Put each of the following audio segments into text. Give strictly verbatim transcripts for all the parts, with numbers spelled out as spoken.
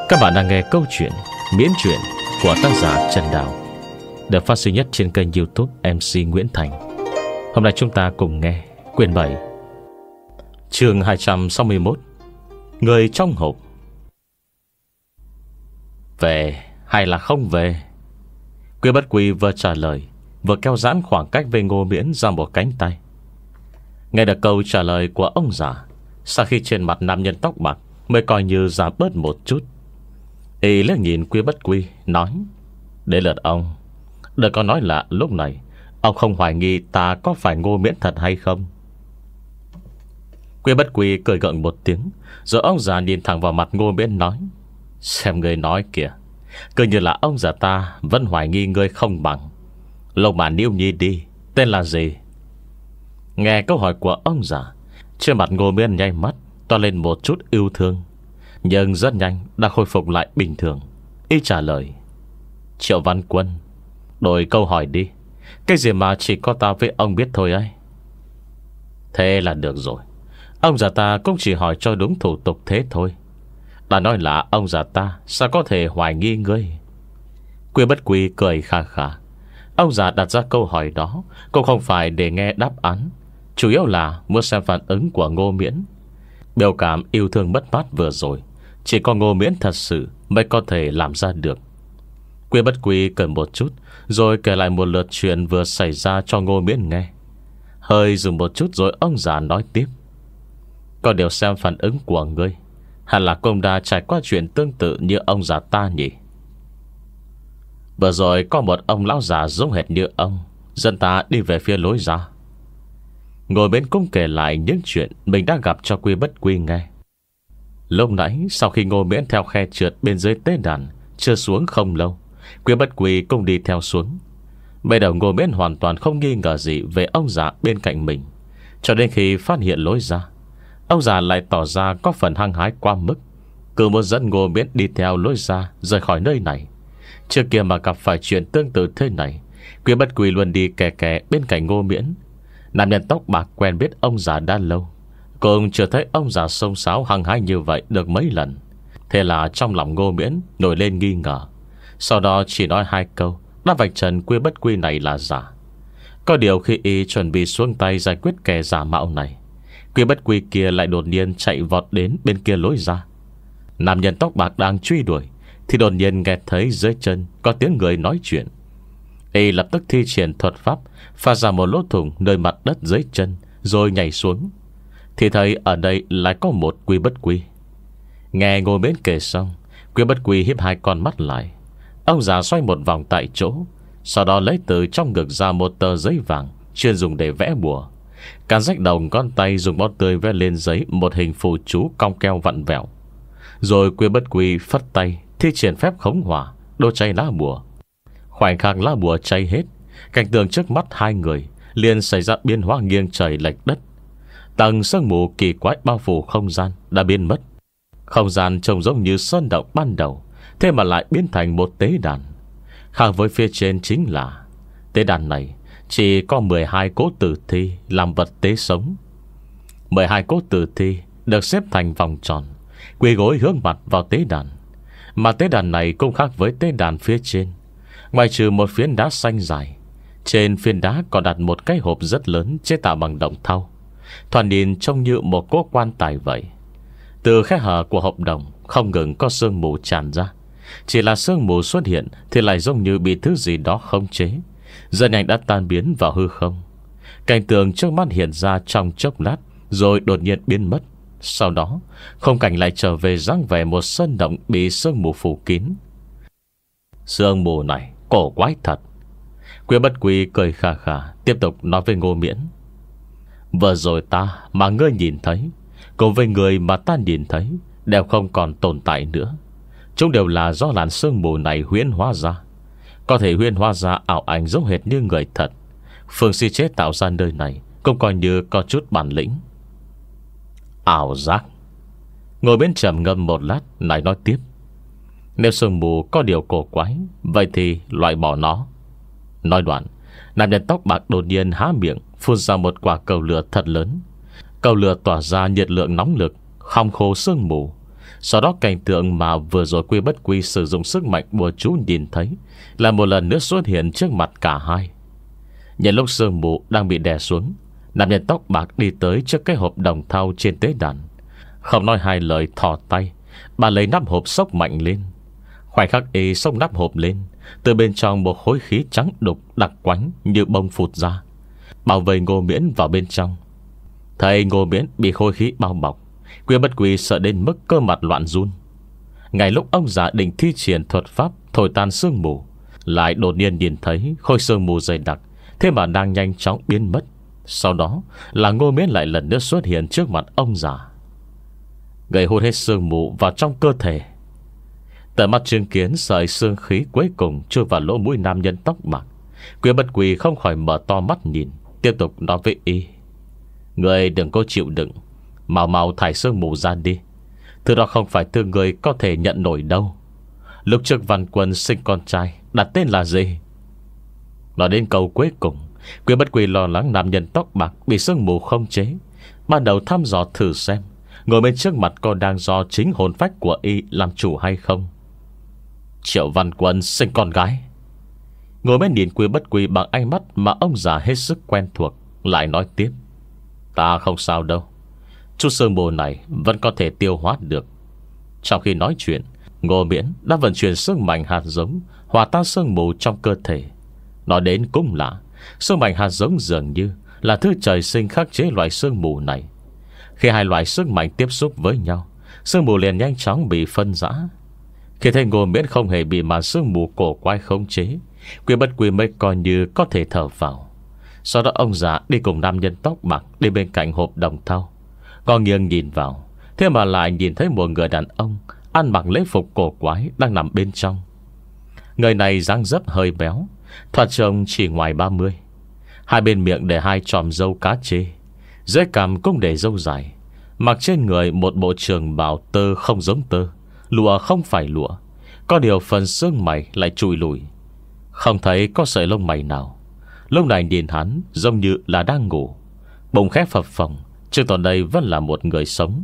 Các bạn đang nghe câu chuyện Miễn truyện của tác giả Trần Đào, được phát sinh nhất trên kênh YouTube em xê Nguyễn Thành. Hôm nay chúng ta cùng nghe quyển bảy, chương hai trăm sáu mươi mốt, Người trong hộp. Về hay là không về? Quy Bất Quy vừa trả lời, vừa kéo giãn khoảng cách với Ngô Miễn ra một cánh tay. Nghe được câu trả lời của ông già, sau khi trên mặt nam nhân tóc bạc mới coi như giảm bớt một chút, y liếc nhìn Quy Bất Quy nói: "Đến lượt ông. Đừng có nói là lúc này ông không hoài nghi ta có phải Ngô Miễn thật hay không." Quy Bất Quy cười gượng một tiếng, rồi ông già nhìn thẳng vào mặt Ngô Miễn nói: "Xem người nói kìa, cứ như là ông già ta vẫn hoài nghi người không bằng. Lộc mà Niêu Nhi đi, tên là gì?" Nghe câu hỏi của ông già, trên mặt Ngô Miễn nháy mắt toát lên một chút yêu thương, nhưng rất nhanh đã khôi phục lại bình thường. Y trả lời: "Triệu Văn Quân." "Đổi câu hỏi đi. Cái gì mà chỉ có ta với ông biết thôi ấy?" "Thế là được rồi. Ông già ta cũng chỉ hỏi cho đúng thủ tục thế thôi. Đã nói là ông già ta sao có thể hoài nghi ngươi?" Quy Bất Quy cười khà khà. Ông già đặt ra câu hỏi đó cũng không phải để nghe đáp án, chủ yếu là muốn xem phản ứng của Ngô Miễn. Biểu cảm yêu thương mất mát vừa rồi chỉ có Ngô Miễn thật sự mới có thể làm ra được. Quy Bất Quy cười một chút, rồi kể lại một lượt chuyện vừa xảy ra cho Ngô Miễn nghe. Hơi dừng một chút rồi ông già nói tiếp: "Có điều xem phản ứng của ngươi, hẳn là cũng đã trải qua chuyện tương tự như ông già ta nhỉ? Vừa rồi có một ông lão già giống hệt như ông dẫn ta đi về phía lối ra." Ngồi bên cũng kể lại những chuyện mình đã gặp cho Quy Bất Quy nghe. Lúc nãy sau khi Ngô Miễn theo khe trượt bên dưới tế đàn chưa xuống không lâu, Quy Bất Quy cũng đi theo xuống. Bây đầu Ngô Miễn hoàn toàn không nghi ngờ gì về ông già bên cạnh mình, cho đến khi phát hiện lối ra, ông già lại tỏ ra có phần hăng hái quá mức, cứ muốn dẫn Ngô Miễn đi theo lối ra rời khỏi nơi này. Trước kia mà gặp phải chuyện tương tự thế này, Quy Bất Quy luôn đi kè kè bên cạnh Ngô Miễn. Nam nhân tóc bạc quen biết ông già đã lâu, cũng chưa thấy ông già xông xáo hăng hái như vậy được mấy lần. Thế là trong lòng Ngô Miễn nổi lên nghi ngờ. Sau đó chỉ nói hai câu đã vạch trần Quy Bất Quy này là giả. Có điều khi y chuẩn bị xuống tay giải quyết kẻ giả mạo này, Quy Bất Quy kia lại đột nhiên chạy vọt đến bên kia lối ra. Nam nhân tóc bạc đang truy đuổi thì đột nhiên nghe thấy dưới chân có tiếng người nói chuyện. Y lập tức thi triển thuật pháp, pha ra một lỗ thủng nơi mặt đất dưới chân, rồi nhảy xuống. Thì thấy ở đây lại có một Quy Bất Quy. Nghe Ngô Miễn kể xong, Quy Bất Quy híp hai con mắt lại. Ông già xoay một vòng tại chỗ, sau đó lấy từ trong ngực ra một tờ giấy vàng chuyên dùng để vẽ bùa. Càn rách đầu ngón tay dùng bó tươi vẽ lên giấy một hình phù chú cong keo vặn vẹo. Rồi Quy Bất Quy phất tay thi triển phép khống hỏa, đốt cháy lá bùa. Khoảnh khắc lá bùa cháy hết, cảnh tượng trước mắt hai người liền xảy ra biến hóa nghiêng trời lệch đất. Tầng sương mù kỳ quái bao phủ không gian đã biến mất. Không gian trông giống như sơn động ban đầu, thế mà lại biến thành một tế đàn. Khác với phía trên chính là tế đàn này chỉ có mười hai cỗ tử thi làm vật tế sống. Mười hai cỗ tử thi được xếp thành vòng tròn, quỳ gối hướng mặt vào tế đàn. Mà tế đàn này cũng khác với tế đàn phía trên. Ngoài trừ một phiến đá xanh dài, trên phiến đá còn đặt một cái hộp rất lớn chế tạo bằng đồng thau, thoạt nhìn trông như một cỗ quan tài vậy. Từ khe hở của hộp đồng không ngừng có sương mù tràn ra. Chỉ là sương mù xuất hiện thì lại giống như bị thứ gì đó khống chế, rất nhanh đã tan biến vào hư không. Cảnh tượng trước mắt hiện ra trong chốc lát, rồi đột nhiên biến mất. Sau đó khung cảnh lại trở về dáng vẻ một sơn động bị sương mù phủ kín. Sương mù này cổ quái thật. Quy Bất Quy cười khà khà, tiếp tục nói với Ngô Miễn: "Vừa rồi ta mà ngươi nhìn thấy, cùng với người mà ta nhìn thấy, đều không còn tồn tại nữa. Chúng đều là do làn sương mù này huyễn hóa ra. Có thể huyễn hóa ra ảo ảnh giống hệt như người thật. Phương si chế tạo ra nơi này cũng coi như có chút bản lĩnh." Ảo giác. Ngồi bên trầm ngâm một lát, lại nói tiếp: "Nếu sương mù có điều cổ quái, vậy thì loại bỏ nó." Nói đoạn, nam nhân tóc bạc đột nhiên há miệng, phun ra một quả cầu lửa thật lớn. Cầu lửa tỏa ra nhiệt lượng nóng lực, khom khô sương mù. Sau đó cảnh tượng mà vừa rồi Quy Bất Quy sử dụng sức mạnh bùa chú nhìn thấy là một lần nữa xuất hiện trước mặt cả hai. Nhân lúc sương mù đang bị đè xuống, nam nhân tóc bạc đi tới trước cái hộp đồng thau trên tế đàn. Không nói hai lời thò tay, bà lấy nắp hộp xốc mạnh lên. Khoảnh khắc y xốc nắp hộp lên, từ bên trong một khối khí trắng đục đặc quánh như bông phụt ra, bảo vệ Ngô Miễn vào bên trong. Thấy Ngô Miễn bị khối khí bao bọc, Quy Bất Quy sợ đến mức cơ mặt loạn run. Ngay lúc ông già định thi triển thuật pháp thổi tan sương mù, lại đột nhiên nhìn thấy khối sương mù dày đặc, thế mà đang nhanh chóng biến mất. Sau đó là Ngô Miễn lại lần nữa xuất hiện trước mặt ông già. Người hút hết sương mù vào trong cơ thể. Tận mắt chứng kiến sợi sương khí cuối cùng chui vào lỗ mũi nam nhân tóc bạc, Quy Bất Quy không khỏi mở to mắt nhìn, tiếp tục nói với y: người đừng có chịu đựng, mau mau thải sương mù ra đi. Thứ đó không phải thứ người có thể nhận nổi đâu. Lúc trước Văn Quân sinh con trai đặt tên là gì? Nói đến câu cuối cùng, Quy Bất Quy lo lắng nam nhân tóc bạc bị sương mù không chế, ban đầu thăm dò thử xem ngồi bên trước mặt có đang do chính hồn phách của y làm chủ hay không. Triệu Văn Quân sinh con gái. Ngồi bên nhìn Quy Bất Quy bằng ánh mắt mà ông già hết sức quen thuộc, lại nói tiếp: ta không sao đâu, chút sương mù này vẫn có thể tiêu hóa được. Trong khi nói chuyện, Ngô Miễn đã vận chuyển sức mạnh hạt giống hòa tan sương mù trong cơ thể. Nói đến cũng lạ, sức mạnh hạt giống dường như là thứ trời sinh khắc chế loại sương mù này. Khi hai loại sức mạnh tiếp xúc với nhau, sương mù liền nhanh chóng bị phân rã. Khi thấy Ngô Miễn không hề bị màn sương mù cổ quái khống chế, Quy Bất Quy mới coi như có thể thở vào. Sau đó ông già đi cùng nam nhân tóc bạc đi bên cạnh hộp đồng thau, có nghiêng nhìn vào, thế mà lại nhìn thấy một người đàn ông ăn mặc lễ phục cổ quái đang nằm bên trong. Người này dáng dấp hơi béo, thoạt trông chỉ ngoài ba mươi. Hai bên miệng để hai chòm râu cá chê, dưới cằm cũng để râu dài, mặc trên người một bộ trường bào tơ không giống tơ, lụa không phải lụa. Có điều phần xương mày lại chùi lùi, không thấy có sợi lông mày nào. Lúc này nhìn hắn giống như là đang ngủ, bụng khép phập phồng, chứ toàn đây vẫn là một người sống.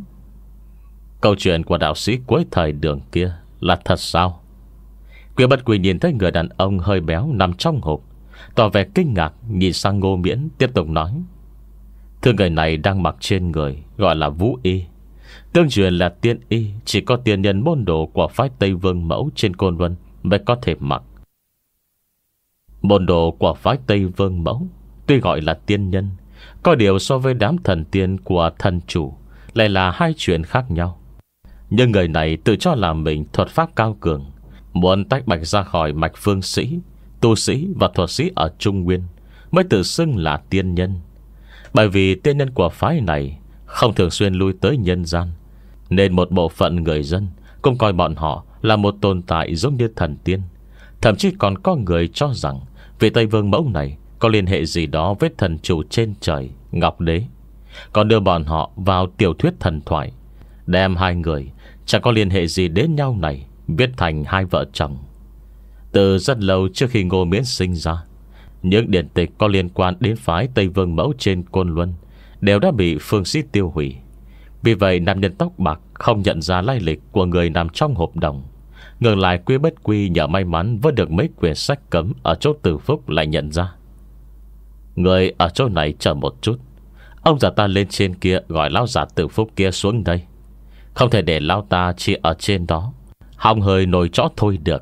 Câu chuyện của đạo sĩ cuối thời Đường kia là thật sao? Quy Bất Quy nhìn thấy người đàn ông hơi béo nằm trong hộp, tỏ vẻ kinh ngạc, nhìn sang Ngô Miễn tiếp tục nói: thứ người này đang mặc trên người gọi là Vũ Y, tương truyền là tiên y, chỉ có tiên nhân môn đồ của phái Tây Vương Mẫu trên Côn Luân mới có thể mặc. Môn đồ của phái Tây Vương Mẫu tuy gọi là tiên nhân, có điều so với đám thần tiên của thần chủ lại là hai chuyện khác nhau. Nhưng người này tự cho là mình thuật pháp cao cường, muốn tách bạch ra khỏi mạch phương sĩ, tu sĩ và thuật sĩ ở Trung Nguyên, mới tự xưng là tiên nhân. Bởi vì tiên nhân của phái này không thường xuyên lui tới nhân gian, nên một bộ phận người dân cũng coi bọn họ là một tồn tại giống như thần tiên. Thậm chí còn có người cho rằng vị Tây Vương Mẫu này có liên hệ gì đó với thần chủ trên trời Ngọc Đế, còn đưa bọn họ vào tiểu thuyết thần thoại, đem hai người chẳng có liên hệ gì đến nhau này viết thành hai vợ chồng. Từ rất lâu trước khi Ngô Miễn sinh ra, những điển tịch có liên quan đến phái Tây Vương Mẫu trên Côn Luân đều đã bị phương sĩ tiêu hủy. Vì vậy nam nhân tóc bạc không nhận ra lai lịch của người nằm trong hộp đồng. Ngược lại Quy Bất Quy nhờ may mắn với được mấy quyển sách cấm ở chỗ Tử Phúc lại nhận ra. Người ở chỗ này chờ một chút, ông già ta lên trên kia gọi lão già Tử Phúc kia xuống đây. Không thể để lão ta chỉ ở trên đó hòng hơi nổi chó thôi được.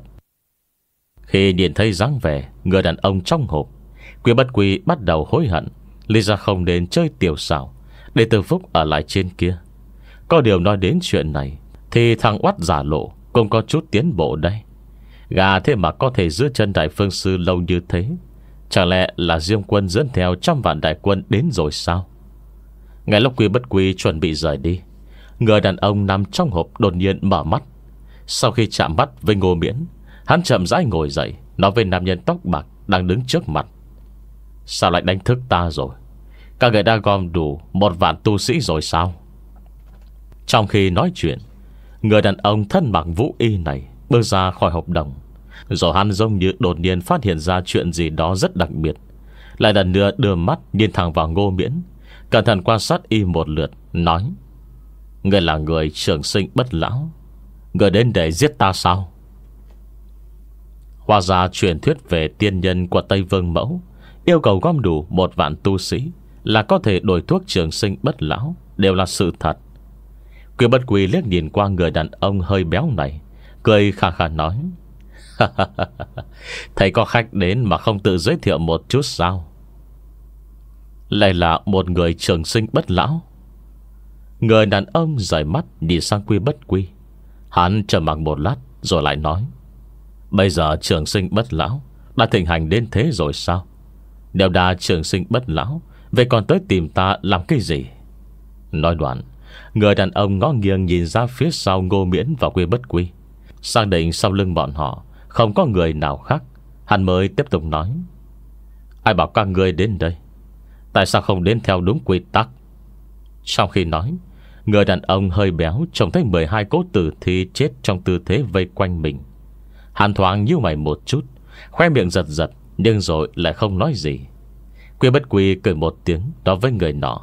Khi nhìn thấy dáng vẻ người đàn ông trong hộp, Quy Bất Quy bắt đầu hối hận lý ra không đến chơi tiểu xảo, để Tử Phúc ở lại trên kia. Có điều nói đến chuyện này thì thằng oắt giả lộ cũng có chút tiến bộ đây. Gà thế mà có thể giữ chân đại phương sư lâu như thế, chẳng lẽ là Diêm Quân dẫn theo trăm vạn đại quân đến rồi sao? Ngay lúc Quy Bất Quy chuẩn bị rời đi, người đàn ông nằm trong hộp đột nhiên mở mắt. Sau khi chạm mắt với Ngô Miễn, hắn chậm rãi ngồi dậy, nói với nam nhân tóc bạc đang đứng trước mặt: sao lại đánh thức ta rồi? Các người đã gom đủ một vạn tu sĩ rồi sao? Trong khi nói chuyện, người đàn ông thân mặc Vũ Y này bước ra khỏi hộp đồng. Rồi hắn giống như đột nhiên phát hiện ra chuyện gì đó rất đặc biệt, lại lần nữa đưa mắt nhìn thẳng vào Ngô Miễn, cẩn thận quan sát y một lượt, nói: người là người trường sinh bất lão, Người đến để giết ta sao? Hóa ra truyền thuyết về tiên nhân của Tây Vương Mẫu yêu cầu gom đủ một vạn tu sĩ là có thể đổi thuốc trường sinh bất lão đều là sự thật. Quy Bất Quy liếc nhìn qua người đàn ông hơi béo này, cười khà khà nói: Thầy có khách đến mà không tự giới thiệu một chút sao? Lại là một người trường sinh bất lão. Người đàn ông rời mắt nhìn sang Quy Bất Quy. Hắn trầm mặc một lát rồi lại nói: Bây giờ trường sinh bất lão đã thịnh hành đến thế rồi sao? Nếu đã trường sinh bất lão, vậy còn tới tìm ta làm cái gì? Nói đoạn, người đàn ông ngó nghiêng nhìn ra phía sau Ngô Miễn và Quy Bất Quy, xác định sau lưng bọn họ không có người nào khác. Hắn mới tiếp tục nói: Ai bảo các ngươi đến đây? Tại sao không đến theo đúng quy tắc? Trong khi nói, người đàn ông hơi béo trông thấy mười hai cỗ tử thi chết trong tư thế vây quanh mình. Hắn thoáng nhíu mày một chút, khoe miệng giật giật, nhưng rồi lại không nói gì. Quy Bất Quy cười một tiếng nói với người nọ: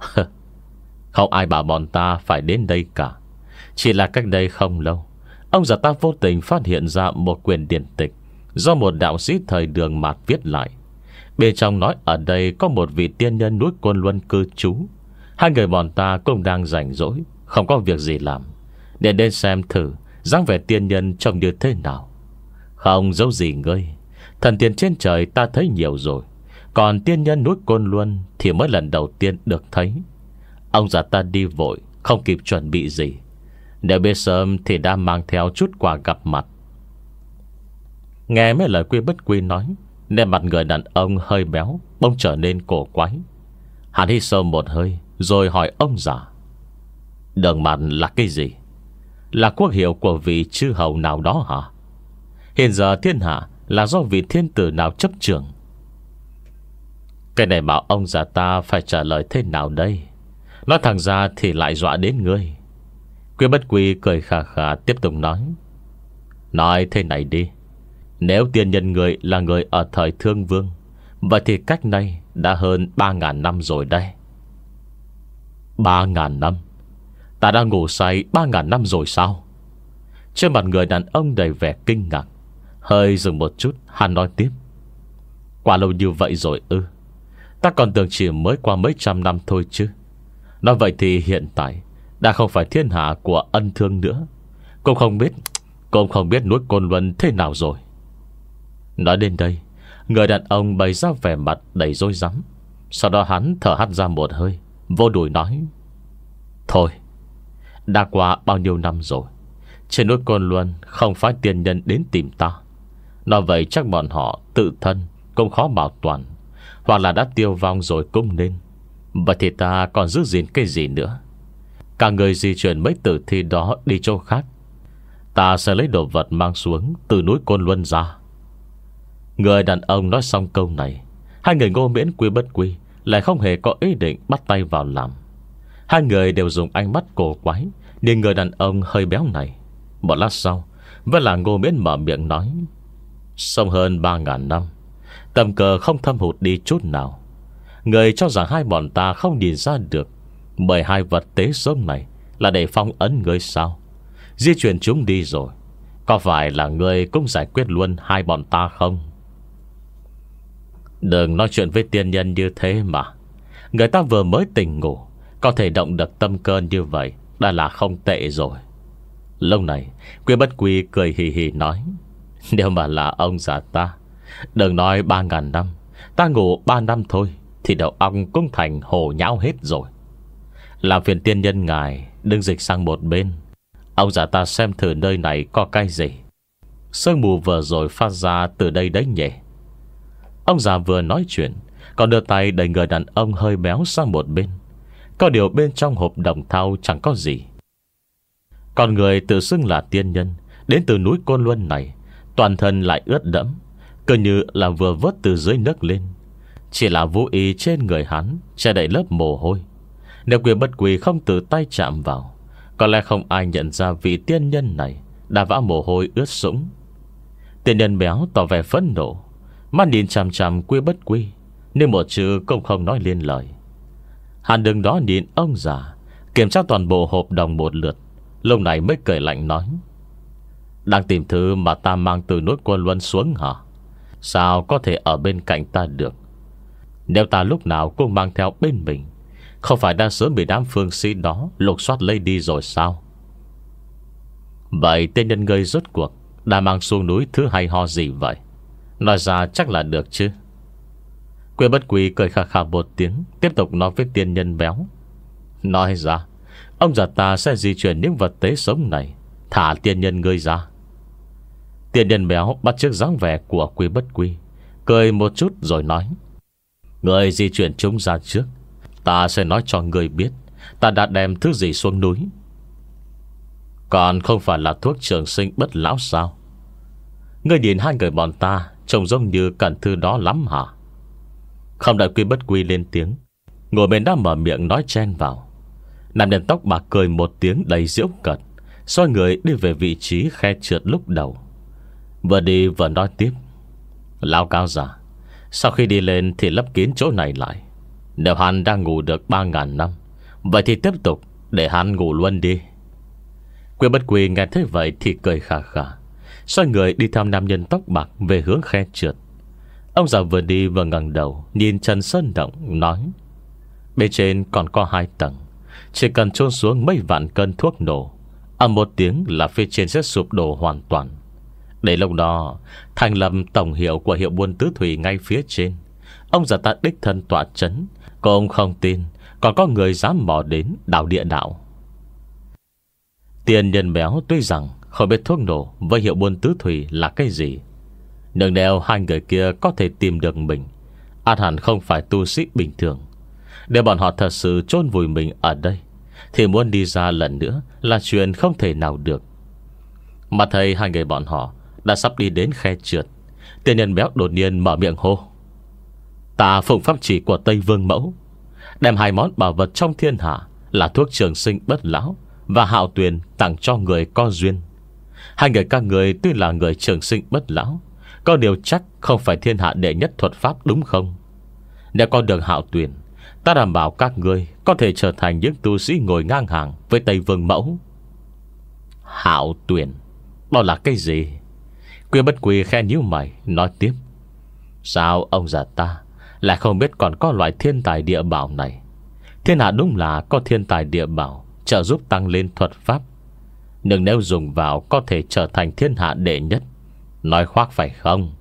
Không ai bảo bọn ta phải đến đây cả. Chỉ là cách đây không lâu, ông già ta vô tình phát hiện ra một quyển điển tịch do một đạo sĩ thời Đường Mạt viết lại. Bên trong nói ở đây có một vị tiên nhân núi Côn Luân cư trú. Hai người bọn ta cũng đang rảnh rỗi, không có việc gì làm, để đến xem thử dáng vẻ tiên nhân trông như thế nào. Không giấu gì ngươi, thần tiên trên trời ta thấy nhiều rồi, còn tiên nhân núi Côn Luân thì mới lần đầu tiên được thấy. Ông già ta đi vội, không kịp chuẩn bị gì. Nếu biết sớm thì đã mang theo chút quà gặp mặt. Nghe mấy lời Quy Bất Quy nói, nên mặt người đàn ông hơi béo bỗng trở nên cổ quái. Hắn hít sâu một hơi rồi hỏi ông già: Đường Mạt là cái gì? Là quốc hiệu của vị chư hầu nào đó hả? Hiện giờ thiên hạ là do vị thiên tử nào chấp trưởng? Cái này bảo ông già ta phải trả lời thế nào đây? Nói thẳng ra thì lại dọa đến ngươi. Quy Bất Quy cười khà khà tiếp tục nói: Nói thế này đi, nếu tiên nhân người là người ở thời Thương Vương, vậy thì cách nay đã hơn ba ngàn năm rồi đây. Ba ngàn năm? Ta đã ngủ say ba ngàn năm rồi sao? Trên mặt người đàn ông đầy vẻ kinh ngạc. Hơi dừng một chút, hắn nói tiếp: Qua lâu như vậy rồi ư? Ta còn tưởng chỉ mới qua mấy trăm năm thôi chứ. Nói vậy thì hiện tại đã không phải thiên hạ của Ân Thương nữa. Cũng không biết Cũng không biết núi Côn Luân thế nào rồi. Nói đến đây, người đàn ông bày ra vẻ mặt đầy rối rắm. Sau đó hắn thở hắt ra một hơi, vô đùi nói: Thôi, đã qua bao nhiêu năm rồi, trên núi Côn Luân không phải tiên nhân đến tìm ta. Nói vậy chắc bọn họ tự thân cũng khó bảo toàn, hoặc là đã tiêu vong rồi cũng nên. Vậy thì ta còn giữ gìn cái gì nữa? Cả người di chuyển mấy tử thi đó đi chỗ khác. Ta sẽ lấy đồ vật mang xuống từ núi Côn Luân ra. Người đàn ông nói xong câu này, hai người Ngô Miễn Quy Bất Quy lại không hề có ý định bắt tay vào làm. Hai người đều dùng ánh mắt cổ quái nhìn người đàn ông hơi béo này. Một lát sau, vẫn là Ngô Miễn mở miệng nói: Sống hơn ba ngàn năm, tầm cờ không thâm hụt đi chút nào. Người cho rằng hai bọn ta không nhìn ra được mười hai vật tế sống này là để phong ấn người sao? Di chuyển chúng đi rồi, có phải là người cũng giải quyết luôn hai bọn ta không? Đừng nói chuyện với tiên nhân như thế mà. Người ta vừa mới tỉnh ngủ, có thể động được tâm cơn như vậy đã là không tệ rồi. Lúc này Quy Bất Quy cười hì hì nói: Nếu mà là ông già ta, đừng nói ba ngàn năm, ta ngủ ba năm thôi thì đầu óc cũng thành hồ nhão hết rồi. Làm phiền tiên nhân ngài đừng dịch sang một bên. Ông già ta xem thử nơi này có cái gì. Sương mù vừa rồi phát ra từ đây đấy nhỉ? Ông già vừa nói chuyện, còn đưa tay đẩy người đàn ông hơi béo sang một bên. Có điều bên trong hộp đồng thau chẳng có gì. Còn người tự xưng là tiên nhân đến từ núi Côn Luân này, toàn thân lại ướt đẫm, cứ như là vừa vớt từ dưới nước lên. Chỉ là vũ ý trên người hắn che đậy lớp mồ hôi. Nếu Quy Bất Quy không tự tay chạm vào, có lẽ không ai nhận ra vị tiên nhân này đã vã mồ hôi ướt sũng. Tiên nhân béo tỏ vẻ phẫn nộ, mắt nhìn chằm chằm Quy Bất Quy, nhưng một chữ cũng không nói lên lời. Hắn đứng đó nhìn ông già kiểm tra toàn bộ hộp đồng một lượt, lúc này mới cười lạnh nói: Đang tìm thứ mà ta mang từ núi Quân Luân xuống hả? Sao có thể ở bên cạnh ta được? Nếu ta lúc nào cũng mang theo bên mình, không phải đã sớm bị đám phương sĩ đó lục soát lấy đi rồi sao? Vậy tên nhân ngươi rốt cuộc đã mang xuống núi thứ hay ho gì vậy? Nói ra chắc là được chứ. Quê Bất Quy cười khà khà một tiếng, tiếp tục nói với tiên nhân béo. Nói ra, ông già ta sẽ di chuyển những vật tế sống này, thả tiên nhân ngươi ra. Tiên nhân béo bắt chước dáng vẻ của Quê Bất Quy, cười một chút rồi nói: Ngươi di chuyển chúng ra trước, ta sẽ nói cho ngươi biết ta đã đem thứ gì xuống núi. Còn không phải là thuốc trường sinh bất lão sao? Ngươi nhìn hai người bọn ta trông giống như cần thứ đó lắm hả? Không đợi Quy Bất Quy lên tiếng, ngồi bên đã mở miệng nói chen vào. Nam nhân tóc bạc cười một tiếng đầy giễu cợt, xoay người đi về vị trí khe trượt lúc đầu. Vừa đi vừa nói tiếp: Lão cao giả, sau khi đi lên thì lấp kín chỗ này lại. Nếu hắn đang ngủ được ba ngàn năm, vậy thì tiếp tục để hắn ngủ luôn đi. Quy Bất Quy nghe thấy vậy thì cười khà khà, xoay người đi theo nam nhân tóc bạc về hướng khe trượt. Ông già vừa đi vừa ngẩng đầu nhìn Trần Sơn Động, nói: Bên trên còn có hai tầng, chỉ cần chôn xuống mấy vạn cân thuốc nổ, ầm một tiếng là phía trên sẽ sụp đổ hoàn toàn. Để lúc đó thành lập tổng hiệu của hiệu buôn tứ thủy ngay phía trên. Ông già ta đích thân tọa chấn, cô ông không tin còn có người dám mò đến đảo địa đạo. Tiền nhân béo tuy rằng không biết thuốc nổ với hiệu buôn tứ thủy là cái gì, nhưng nếu hai người kia có thể tìm được mình, ắt hẳn không phải tu sĩ bình thường. Nếu bọn họ thật sự chôn vùi mình ở đây, thì muốn đi ra lần nữa là chuyện không thể nào được. Mà thấy hai người bọn họ đã sắp đi đến khe trượt, tiền nhân béo đột nhiên mở miệng hô: Ta phụng pháp chỉ của Tây Vương Mẫu, đem hai món bảo vật trong thiên hạ là thuốc trường sinh bất lão và hạo tuyền tặng cho người có duyên. Hai người các người tuy là người trường sinh bất lão, có điều chắc không phải thiên hạ đệ nhất thuật pháp đúng không? Nếu có được hạo tuyền, ta đảm bảo các người có thể trở thành những tu sĩ ngồi ngang hàng với Tây Vương Mẫu. Hạo tuyền, đó là cái gì? Quy Bất Quy khe nhíu mày nói tiếp: Sao ông già ta lại không biết còn có loại thiên tài địa bảo này? Thiên hạ đúng là có thiên tài địa bảo trợ giúp tăng lên thuật pháp, nhưng nếu dùng vào có thể trở thành thiên hạ đệ nhất, nói khoác phải không?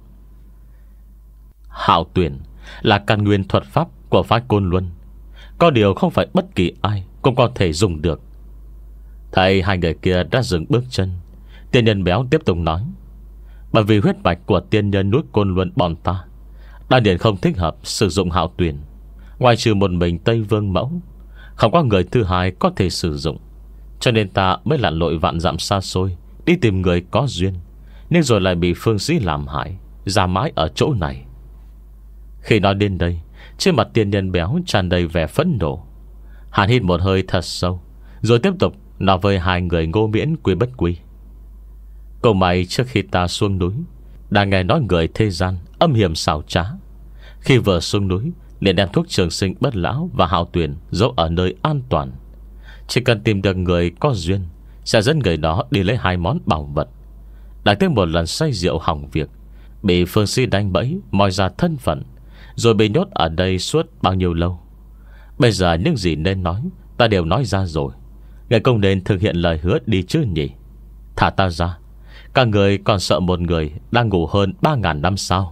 Hạo tuyển là căn nguyên thuật pháp của phái Côn Luân, có điều không phải bất kỳ ai cũng có thể dùng được. Thấy hai người kia đã dừng bước chân, tiên nhân béo tiếp tục nói: Bởi vì huyết mạch của tiên nhân núi Côn Luân bọn ta đan điển không thích hợp sử dụng hạo tuyển. Ngoài trừ một mình Tây Vương Mẫu, không có người thứ hai có thể sử dụng, cho nên ta mới lặn lội vạn dặm xa xôi đi tìm người có duyên, nhưng rồi lại bị phương sĩ làm hại, ra mãi ở chỗ này. Khi nói đến đây, trên mặt tiên nhân béo tràn đầy vẻ phẫn nộ. Hắn hít một hơi thật sâu, rồi tiếp tục nói với hai người Ngô Miễn, Quy Bất Quy: Cậu mày trước khi ta xuống núi đã nghe nói người thế gian âm hiểm xảo trá. Khi vừa xuống núi liền đem thuốc trường sinh bất lão và hạo tuyển giấu ở nơi an toàn. Chỉ cần tìm được người có duyên, sẽ dẫn người đó đi lấy hai món bảo vật. Đã tới một lần say rượu hỏng việc, bị phương sĩ đánh bẫy, moi ra thân phận, rồi bị nhốt ở đây suốt bao nhiêu lâu. Bây giờ những gì nên nói ta đều nói ra rồi. Ngài không nên thực hiện lời hứa đi chứ nhỉ? Thả ta ra, các người còn sợ một người đang ngủ hơn ba ngàn năm sao?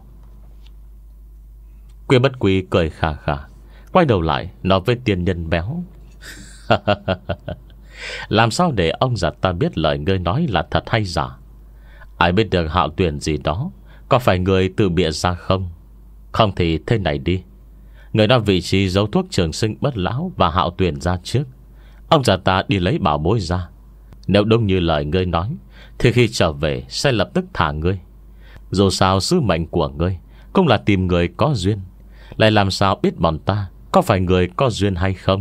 Quy Bất Quy cười khà khà, quay đầu lại nói với tiên nhân béo: Làm sao để ông già ta biết lời ngươi nói là thật hay giả? Ai biết được hạo tuyển gì đó có phải người tự bịa ra không? Không thì thế này đi, người nói vị trí giấu thuốc trường sinh bất lão và hạo tuyển ra trước, ông già ta đi lấy bảo bối ra. Nếu đúng như lời ngươi nói, thì khi trở về sẽ lập tức thả ngươi. Dù sao sứ mệnh của ngươi cũng là tìm người có duyên, lại làm sao biết bọn ta có phải người có duyên hay không?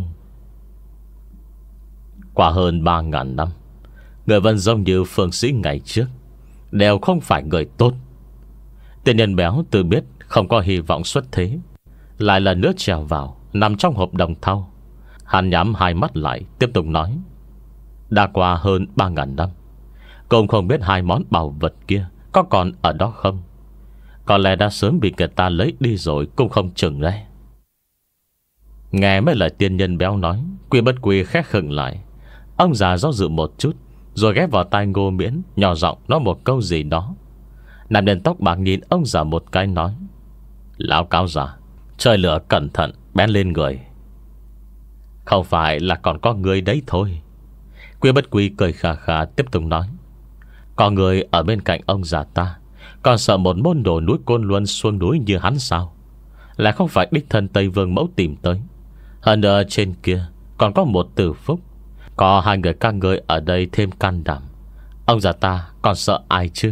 Qua hơn ba ngàn năm, người vẫn giống như phương sĩ ngày trước, đều không phải người tốt. Tên nhân béo tự biết không có hy vọng xuất thế, lại lần nữa trèo vào, nằm trong hộp đồng thau. Hắn nhắm hai mắt lại, tiếp tục nói: Đã qua hơn ba ngàn năm, Cũng không biết hai món bảo vật kia có còn ở đó không. Có lẽ đã sớm bị người ta lấy đi rồi cũng không chừng đấy. Nghe mấy lời tiên nhân béo nói, Quy Bất Quy khẽ khựng lại. Ông già do dự một chút, rồi ghé vào tai Ngô Miễn, nhỏ giọng nói một câu gì đó. Nam nhân tóc bạc nhìn ông già một cái nói: Lão cáo già, trời lửa cẩn thận, bén lên người. Không phải là còn có người đấy thôi. Quy Bất Quy cười khà khà tiếp tục nói: Có người ở bên cạnh ông già ta, còn sợ một môn đồ núi Côn Luân xuống núi như hắn sao? Là không phải đích thân Tây Vương Mẫu tìm tới. Hơn nữa trên kia còn có một Tử Phúc. Có hai người các người ở đây thêm can đảm, ông già ta còn sợ ai chứ?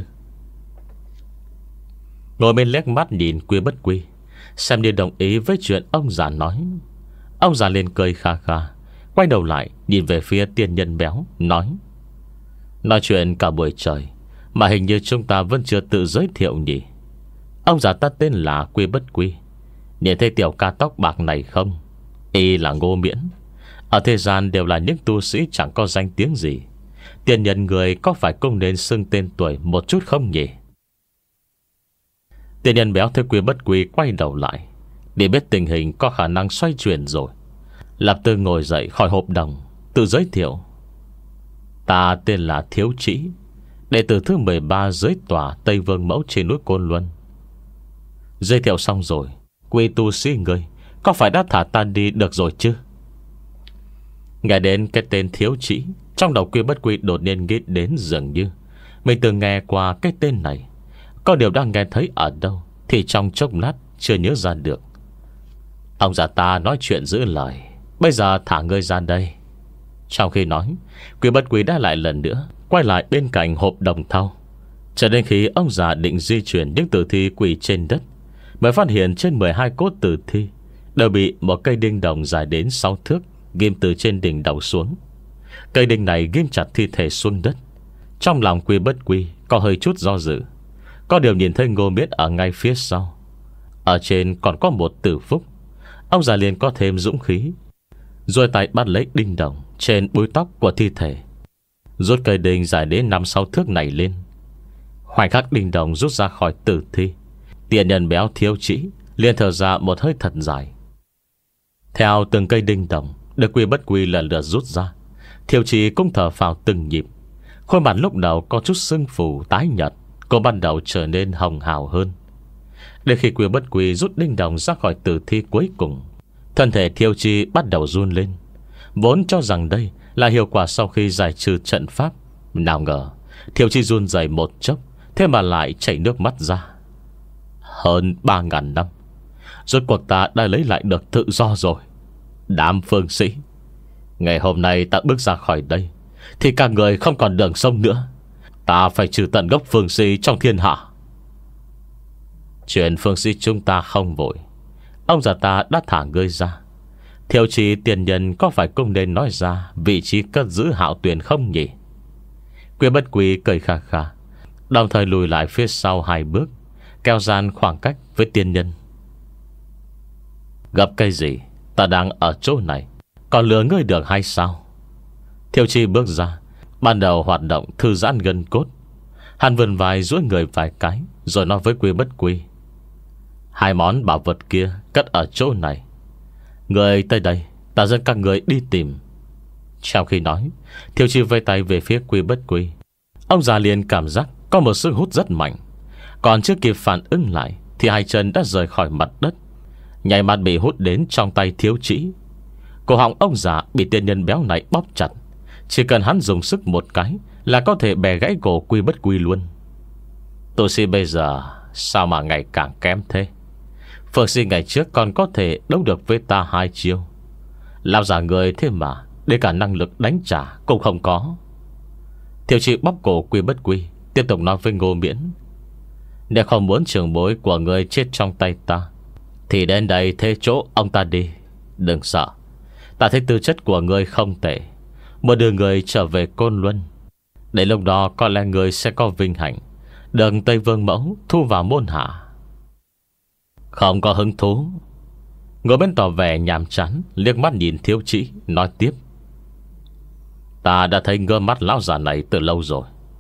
Ngồi bên liếc mắt nhìn Quy Bất Quy, xem như đồng ý với chuyện ông già nói. Ông già lên cười kha kha, quay đầu lại nhìn về phía tiên nhân béo, nói: Nói chuyện cả buổi trời mà hình như chúng ta vẫn chưa tự giới thiệu nhỉ. Ông già ta tên là Quy Bất Quy. Nhìn thấy tiểu ca tóc bạc này không? Y là Ngô Miễn. Ở thế gian đều là những tu sĩ chẳng có danh tiếng gì. Tiên nhân người có phải cũng nên xưng tên tuổi một chút không nhỉ? Tiên nhân béo thấy Quy Bất Quy quay đầu lại, để biết tình hình có khả năng xoay chuyển rồi, lập tức ngồi dậy khỏi hộp đồng, tự giới thiệu: Ta tên là Thiếu Trĩ, đệ tử thứ mười ba dưới tòa Tây Vương Mẫu trên núi Côn Luân. Giới thiệu xong rồi, Quy tu sĩ người có phải đã thả ta đi được rồi chứ? Nghe đến cái tên Thiếu Trĩ, trong đầu Quy Bất Quy đột nhiên nghĩ đến dường như mình từng nghe qua cái tên này. Có điều đang nghe thấy ở đâu thì trong chốc lát chưa nhớ ra được. Ông già ta nói chuyện giữ lời, bây giờ thả ngươi ra đây. Trong khi nói, Quy Bất Quy đã lại lần nữa quay lại bên cạnh hộp đồng thau. Cho đến khi ông già định di chuyển những tử thi quỳ trên đất, mới phát hiện trên mười hai cốt tử thi đều bị một cây đinh đồng dài đến sáu thước ghim từ trên đỉnh đầu xuống. Cây đinh này ghim chặt thi thể xuống đất. Trong lòng Quy Bất Quy có hơi chút do dự. Có điều nhìn thấy Ngô Miễn ở ngay phía sau, ở trên còn có một Tử Phúc. Ông già liền có thêm dũng khí, rồi tay bắt lấy đinh đồng trên búi tóc của thi thể, rút cây đinh dài đến năm sáu thước này lên. Khoảnh khắc đinh đồng rút ra khỏi tử thi, tiên nhân béo Thiếu Trĩ liền thở ra một hơi thật dài. Theo từng cây đinh đồng được Quy Bất Quy lần lượt rút ra, Thiếu Trĩ cũng thở phào từng nhịp. Khuôn mặt lúc đầu có chút sưng phù tái nhợt, cô ban đầu trở nên hồng hào hơn. Đến khi Quy Bất Quy rút đinh đồng ra khỏi tử thi cuối cùng, thân thể Thiếu Trĩ bắt đầu run lên. Vốn cho rằng đây là hiệu quả sau khi giải trừ trận pháp, nào ngờ Thiếu Trĩ run rẩy một chốc, thế mà lại chảy nước mắt ra. Hơn ba ngàn năm, rốt cuộc ta đã lấy lại được tự do rồi. Đám phương sĩ, ngày hôm nay ta bước ra khỏi đây thì cả người không còn đường sống nữa. Ta phải trừ tận gốc phương sĩ trong thiên hạ. Chuyện phương sĩ chúng ta không vội. Ông già ta đã thả ngươi ra. Thiếu Trì tiền nhân có phải cũng nên nói ra vị trí cất giữ Hạo Tuyền không nhỉ? Quy Bất Quy cười khà khà, đồng thời lùi lại phía sau hai bước, kéo gian khoảng cách với tiên nhân. Gặp cây gì? Ta đang ở chỗ này, còn lừa ngươi được hay sao? Thiếu Trì bước ra, ban đầu hoạt động thư giãn gân cốt. Hắn vươn vai duỗi người vài cái, rồi nói với Quy Bất Quy: Hai món bảo vật kia cất ở chỗ này, người tới đây, ta dẫn các người đi tìm. Trong khi nói, Thiếu Trì vây tay về phía Quy Bất Quy. Ông già liền cảm giác có một sức hút rất mạnh. Còn chưa kịp phản ứng lại thì hai chân đã rời khỏi mặt đất, nhảy mặt bị hút đến trong tay Thiếu Trì. Cổ họng ông già bị tiên nhân béo này bóp chặt. Chỉ cần hắn dùng sức một cái là có thể bẻ gãy cổ Quy Bất Quy luôn. Tu sĩ bây giờ sao mà ngày càng kém thế? Phương sĩ ngày trước còn có thể đấu được với ta hai chiêu, làm giả người thế mà để cả năng lực đánh trả cũng không có. Thiếu Trì bóp cổ Quy Bất Quy, tiếp tục nói với Ngô Miễn: Nếu không muốn trưởng bối của người chết trong tay ta thì đến đây thế chỗ ông ta đi. Đừng sợ, ta thấy tư chất của người không tệ, muốn đưa người trở về Côn Luân. Đến lúc đó có lẽ người sẽ có vinh hạnh được Tây Vương Mẫu thu vào môn hạ. Không có hứng thú. Ngồi bên tỏ vẻ nhàm chán, liếc mắt nhìn Thiếu Trì, nói tiếp: Ta đã thấy ngơ mắt lão già này từ lâu rồi.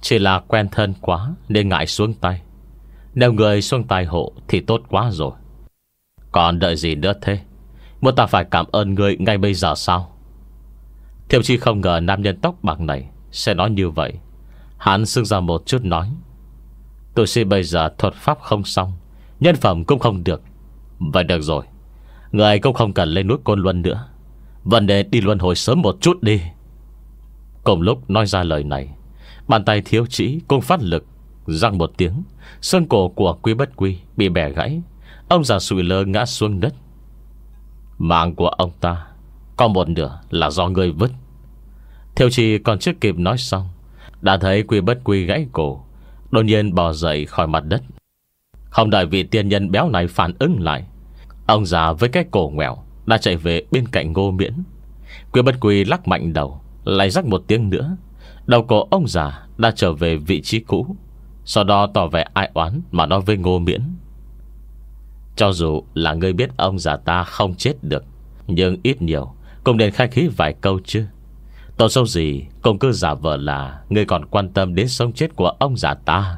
Chỉ là quen thân quá nên ngại xuống tay. Nếu người xuống tay hộ thì tốt quá rồi. Còn đợi gì nữa thế? Muốn ta phải cảm ơn người ngay bây giờ sao? Thiệu Chi không ngờ nam nhân tóc bạc này sẽ nói như vậy. Hắn sưng ra một chút nói: tôi xin bây giờ thuật pháp không xong, nhân phẩm cũng không được. Vậy được rồi, người cũng không cần lên núi Côn Luân nữa, vấn đề đi luân hồi sớm một chút đi. Cùng lúc nói ra lời này, bàn tay Thiếu Chỉ cũng phát lực, răng một tiếng, xương cổ của Quy Bất Quy bị bẻ gãy. Ông già sùi lơ ngã xuống đất. Mạng của ông ta có một nửa là do người vứt. Thiệu Chỉ còn chưa kịp nói xong, đã thấy Quy Bất Quy gãy cổ, đột nhiên bò dậy khỏi mặt đất. Không đợi vị tiên nhân béo này phản ứng lại, ông già với cái cổ ngoẹo đã chạy về bên cạnh Ngô Miễn. Quy Bất Quy lắc mạnh đầu, lại rắc một tiếng nữa. Đầu cổ ông già đã trở về vị trí cũ. Sau đó tỏ vẻ ai oán mà nói với Ngô Miễn: cho dù là ngươi biết ông già ta không chết được, nhưng ít nhiều cũng nên khai khí vài câu chứ. Tội sâu gì cũng cứ giả vờ là ngươi còn quan tâm đến sống chết của ông già ta.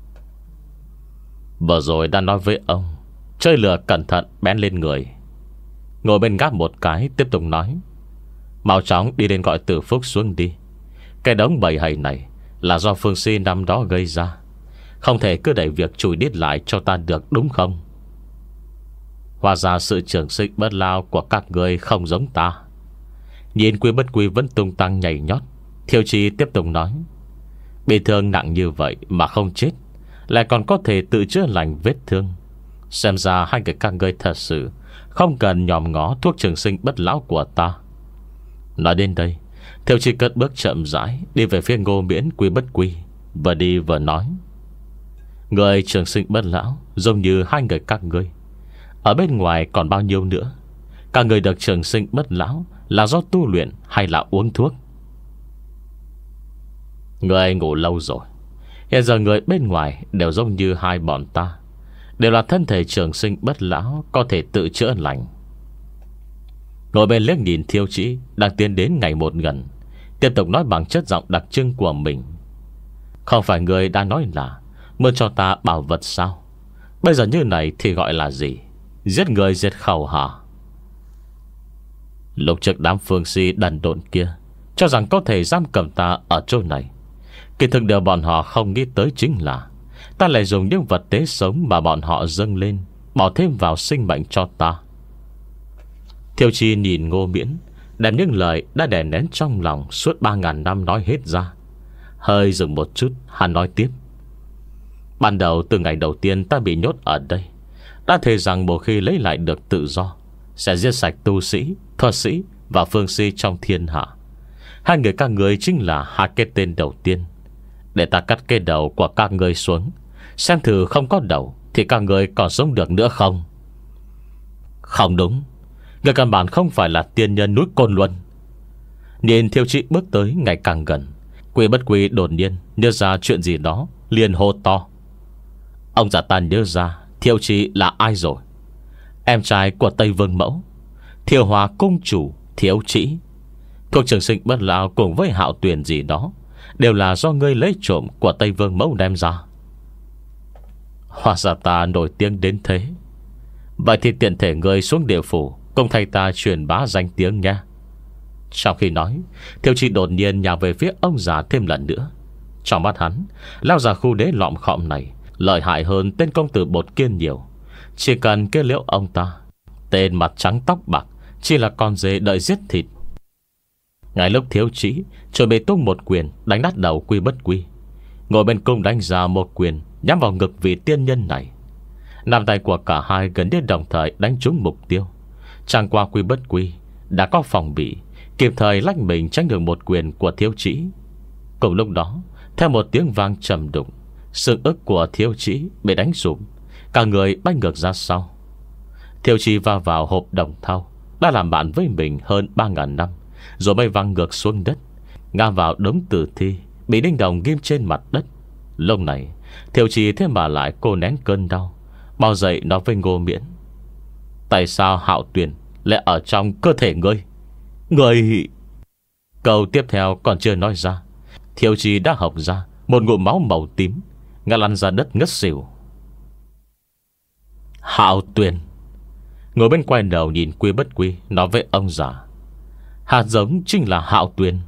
Vừa rồi đã nói với ông, chơi lừa cẩn thận bén lên người. Ngồi bên gác một cái tiếp tục nói: mau chóng đi lên gọi Tử Phúc xuống đi. Cái đống bầy hầy này là do Phương Si năm đó gây ra, không thể cứ đẩy việc chùi đít lại cho ta được, đúng không? Hóa ra sự trường sinh bất lao của các người không giống ta. Nhìn Quy Bất Quy vẫn tung tăng nhảy nhót, Thiệu Chỉ tiếp tục nói: bị thương nặng như vậy mà không chết, lại còn có thể tự chữa lành vết thương. Xem ra hai người các ngươi thật sự không cần nhòm ngó thuốc trường sinh bất lão của ta. Nói đến đây, Thiệu Chỉ cất bước chậm rãi đi về phía Ngô Miễn, Quy Bất Quy, vừa đi vừa nói: người trường sinh bất lão giống như hai người các ngươi, ở bên ngoài còn bao nhiêu nữa? Các người được trường sinh bất lão là do tu luyện hay là uống thuốc? Người ngủ lâu rồi. Hiện giờ người bên ngoài đều giống như hai bọn ta, đều là thân thể trường sinh bất lão, có thể tự chữa lành. Ngồi bên liếc nhìn Thiệu Chỉ đang tiến đến ngày một gần, tiếp tục nói bằng chất giọng đặc trưng của mình: không phải người đã nói là mơ cho ta bảo vật sao? Bây giờ như này thì gọi là gì? Giết người diệt khẩu hả? Lúc trước đám Phương Si đần độn kia cho rằng có thể giam cầm ta ở chỗ này, kỳ thực điều bọn họ không nghĩ tới chính là ta lại dùng những vật tế sống mà bọn họ dâng lên, bỏ thêm vào sinh mệnh cho ta. Thiệu Chỉ nhìn Ngô Miễn, đem những lời đã đè nén trong lòng suốt ba ngàn năm nói hết ra. Hơi dừng một chút, hắn nói tiếp: ban đầu từ ngày đầu tiên ta bị nhốt ở đây, đã thề rằng một khi lấy lại được tự do, sẽ giết sạch tu sĩ, thuật sĩ và Phương Si trong thiên hạ. Hai người các người chính là hai cái tên đầu tiên. Để ta cắt cái đầu của các người xuống, xem thử không có đầu thì các người còn sống được nữa không? Không đúng, người căn bản không phải là tiên nhân núi Côn Luân. Nhìn Thiệu Chỉ bước tới ngày càng gần, Quy Bất Quy đột nhiên nhớ ra chuyện gì đó, liền hô to: ông già ta nhớ ra Thiệu Chỉ là ai rồi. Em trai của Tây Vương Mẫu, Thiệu Hòa Cung Chủ Thiệu Chỉ. Thuốc trường sinh bất lão cùng với Hạo Tuyền gì đó đều là do ngươi lấy trộm của Tây Vương Mẫu đem ra. Hóa ra ta nổi tiếng đến thế. Vậy thì tiện thể ngươi xuống địa phủ cùng thầy ta truyền bá danh tiếng nha. Trong khi nói, Thiệu Chỉ đột nhiên nhào về phía ông già thêm lần nữa. Trong mắt hắn, lao già khu đế lọm khọm này lợi hại hơn tên công tử Bột Kiên nhiều. Chỉ cần kết liễu ông ta, tên mặt trắng tóc bạc chỉ là con dê đợi giết thịt. Ngay lúc Thiệu Chỉ chuẩn bị tung một quyền đánh nát đầu Quy Bất Quy, ngồi bên cung đánh ra một quyền nhắm vào ngực vị tiên nhân này. Nắm tay của cả hai gần như đồng thời đánh trúng mục tiêu. Chẳng qua Quy Bất Quy đã có phòng bị, kịp thời lách mình tránh được một quyền của Thiệu Chỉ. Cùng lúc đó, theo một tiếng vang trầm đục, xương ức của Thiệu Chỉ bị đánh sụp, cả người bay ngược ra sau. Thiệu Chỉ va vào hộp đồng thau đã làm bạn với mình hơn ba ngàn năm, rồi bay văng ngược xuống đất, ngã vào đống tử thi bị đinh đồng ghim trên mặt đất. Lúc này Thiệu Chỉ thế mà lại cô nén cơn đau, bò dậy nói với Ngô Miễn: tại sao Hạo Tuyền lại ở trong cơ thể ngươi? Ngươi... Câu tiếp theo còn chưa nói ra, Thiệu Chỉ đã học ra một ngụm máu màu tím, ngã lăn ra đất ngất xỉu. Hạo Tuyền ngồi bên quay đầu nhìn Quy Bất Quy, nói với ông già: hạt giống chính là Hạo Tuyền.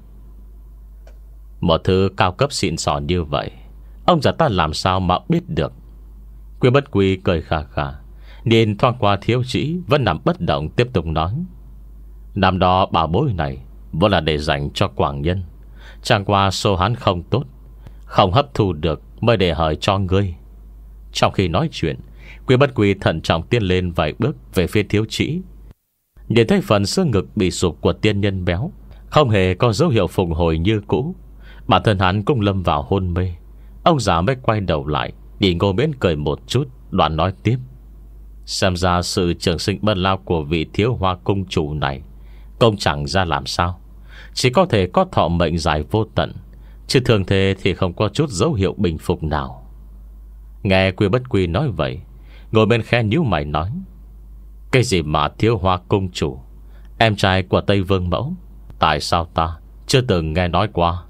Một thứ cao cấp xịn sò như vậy, ông già ta làm sao mà biết được? Quy Bất Quy cười khà khà, nhìn thoáng qua thiếu chỉ vẫn nằm bất động, tiếp tục nói: năm đó bảo bối này vốn là để dành cho Quảng Nhân, chẳng qua số hắn không tốt, không hấp thu được, mới để hời cho ngươi. Trong khi nói chuyện, Quy Bất Quy thận trọng tiến lên vài bước về phía thiếu chỉ. Nhìn thấy phần xương ngực bị sụp của tiên nhân béo không hề có dấu hiệu phục hồi như cũ, bản thân hắn cũng lâm vào hôn mê. Ông già mới quay đầu lại, nhìn Ngô Miễn cười một chút, đoạn nói tiếp: xem ra sự trường sinh bất lao của vị Thiếu Hoa cung chủ này công chẳng ra làm sao, chỉ có thể có thọ mệnh dài vô tận, chứ thường thế thì không có chút dấu hiệu bình phục nào. Nghe Quy Bất Quy nói vậy, ngồi bên khe nhíu mày nói: cái gì mà Thiếu Hoa cung chủ, em trai của Tây Vương Mẫu, tại sao ta chưa từng nghe nói qua?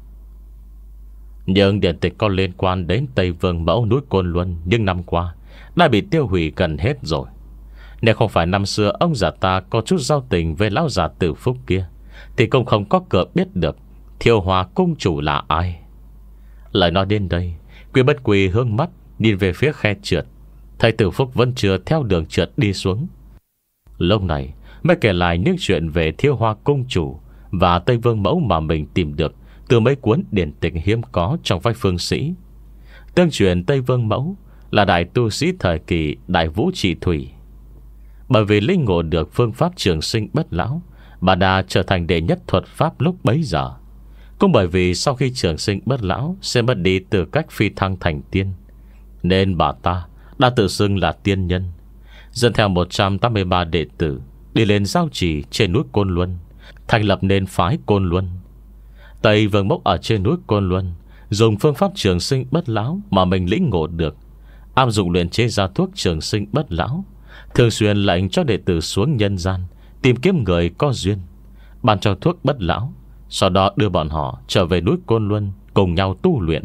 Nhưng điển tịch có liên quan đến Tây Vương Mẫu núi Côn Luân nhưng năm qua đã bị tiêu hủy gần hết rồi. Nếu không phải năm xưa ông già ta có chút giao tình với lão già Tử Phúc kia, thì cũng không có cửa biết được Thiếu Hoa cung chủ là ai. Lời nói đến đây, Quy Bất Quy hướng mắt nhìn về phía khe trượt, thầy Tử Phúc vẫn chưa theo đường trượt đi xuống. Lúc này mới kể lại những chuyện về Thiếu Hoa cung chủ và Tây Vương Mẫu mà mình tìm được từ mấy cuốn điển tịch hiếm có trong phái phương sĩ. Tương truyền Tây Vương Mẫu là đại tu sĩ thời kỳ Đại Vũ Trị Thủy. Bởi vì linh ngộ được phương pháp trường sinh bất lão, bà đã trở thành đệ nhất thuật pháp lúc bấy giờ. Cũng bởi vì sau khi trường sinh bất lão sẽ mất đi tư cách phi thăng thành tiên, nên bà ta đã tự xưng là tiên nhân, dẫn theo một trăm tám mươi ba đệ tử đi lên giao trì trên núi Côn Luân, thành lập nên phái Côn Luân. Tây Vương Mẫu ở trên núi Côn Luân dùng phương pháp trường sinh bất lão mà mình lĩnh ngộ được, áp dụng luyện chế ra thuốc trường sinh bất lão, thường xuyên lệnh cho đệ tử xuống nhân gian tìm kiếm người có duyên, ban cho thuốc bất lão, sau đó đưa bọn họ trở về núi Côn Luân cùng nhau tu luyện.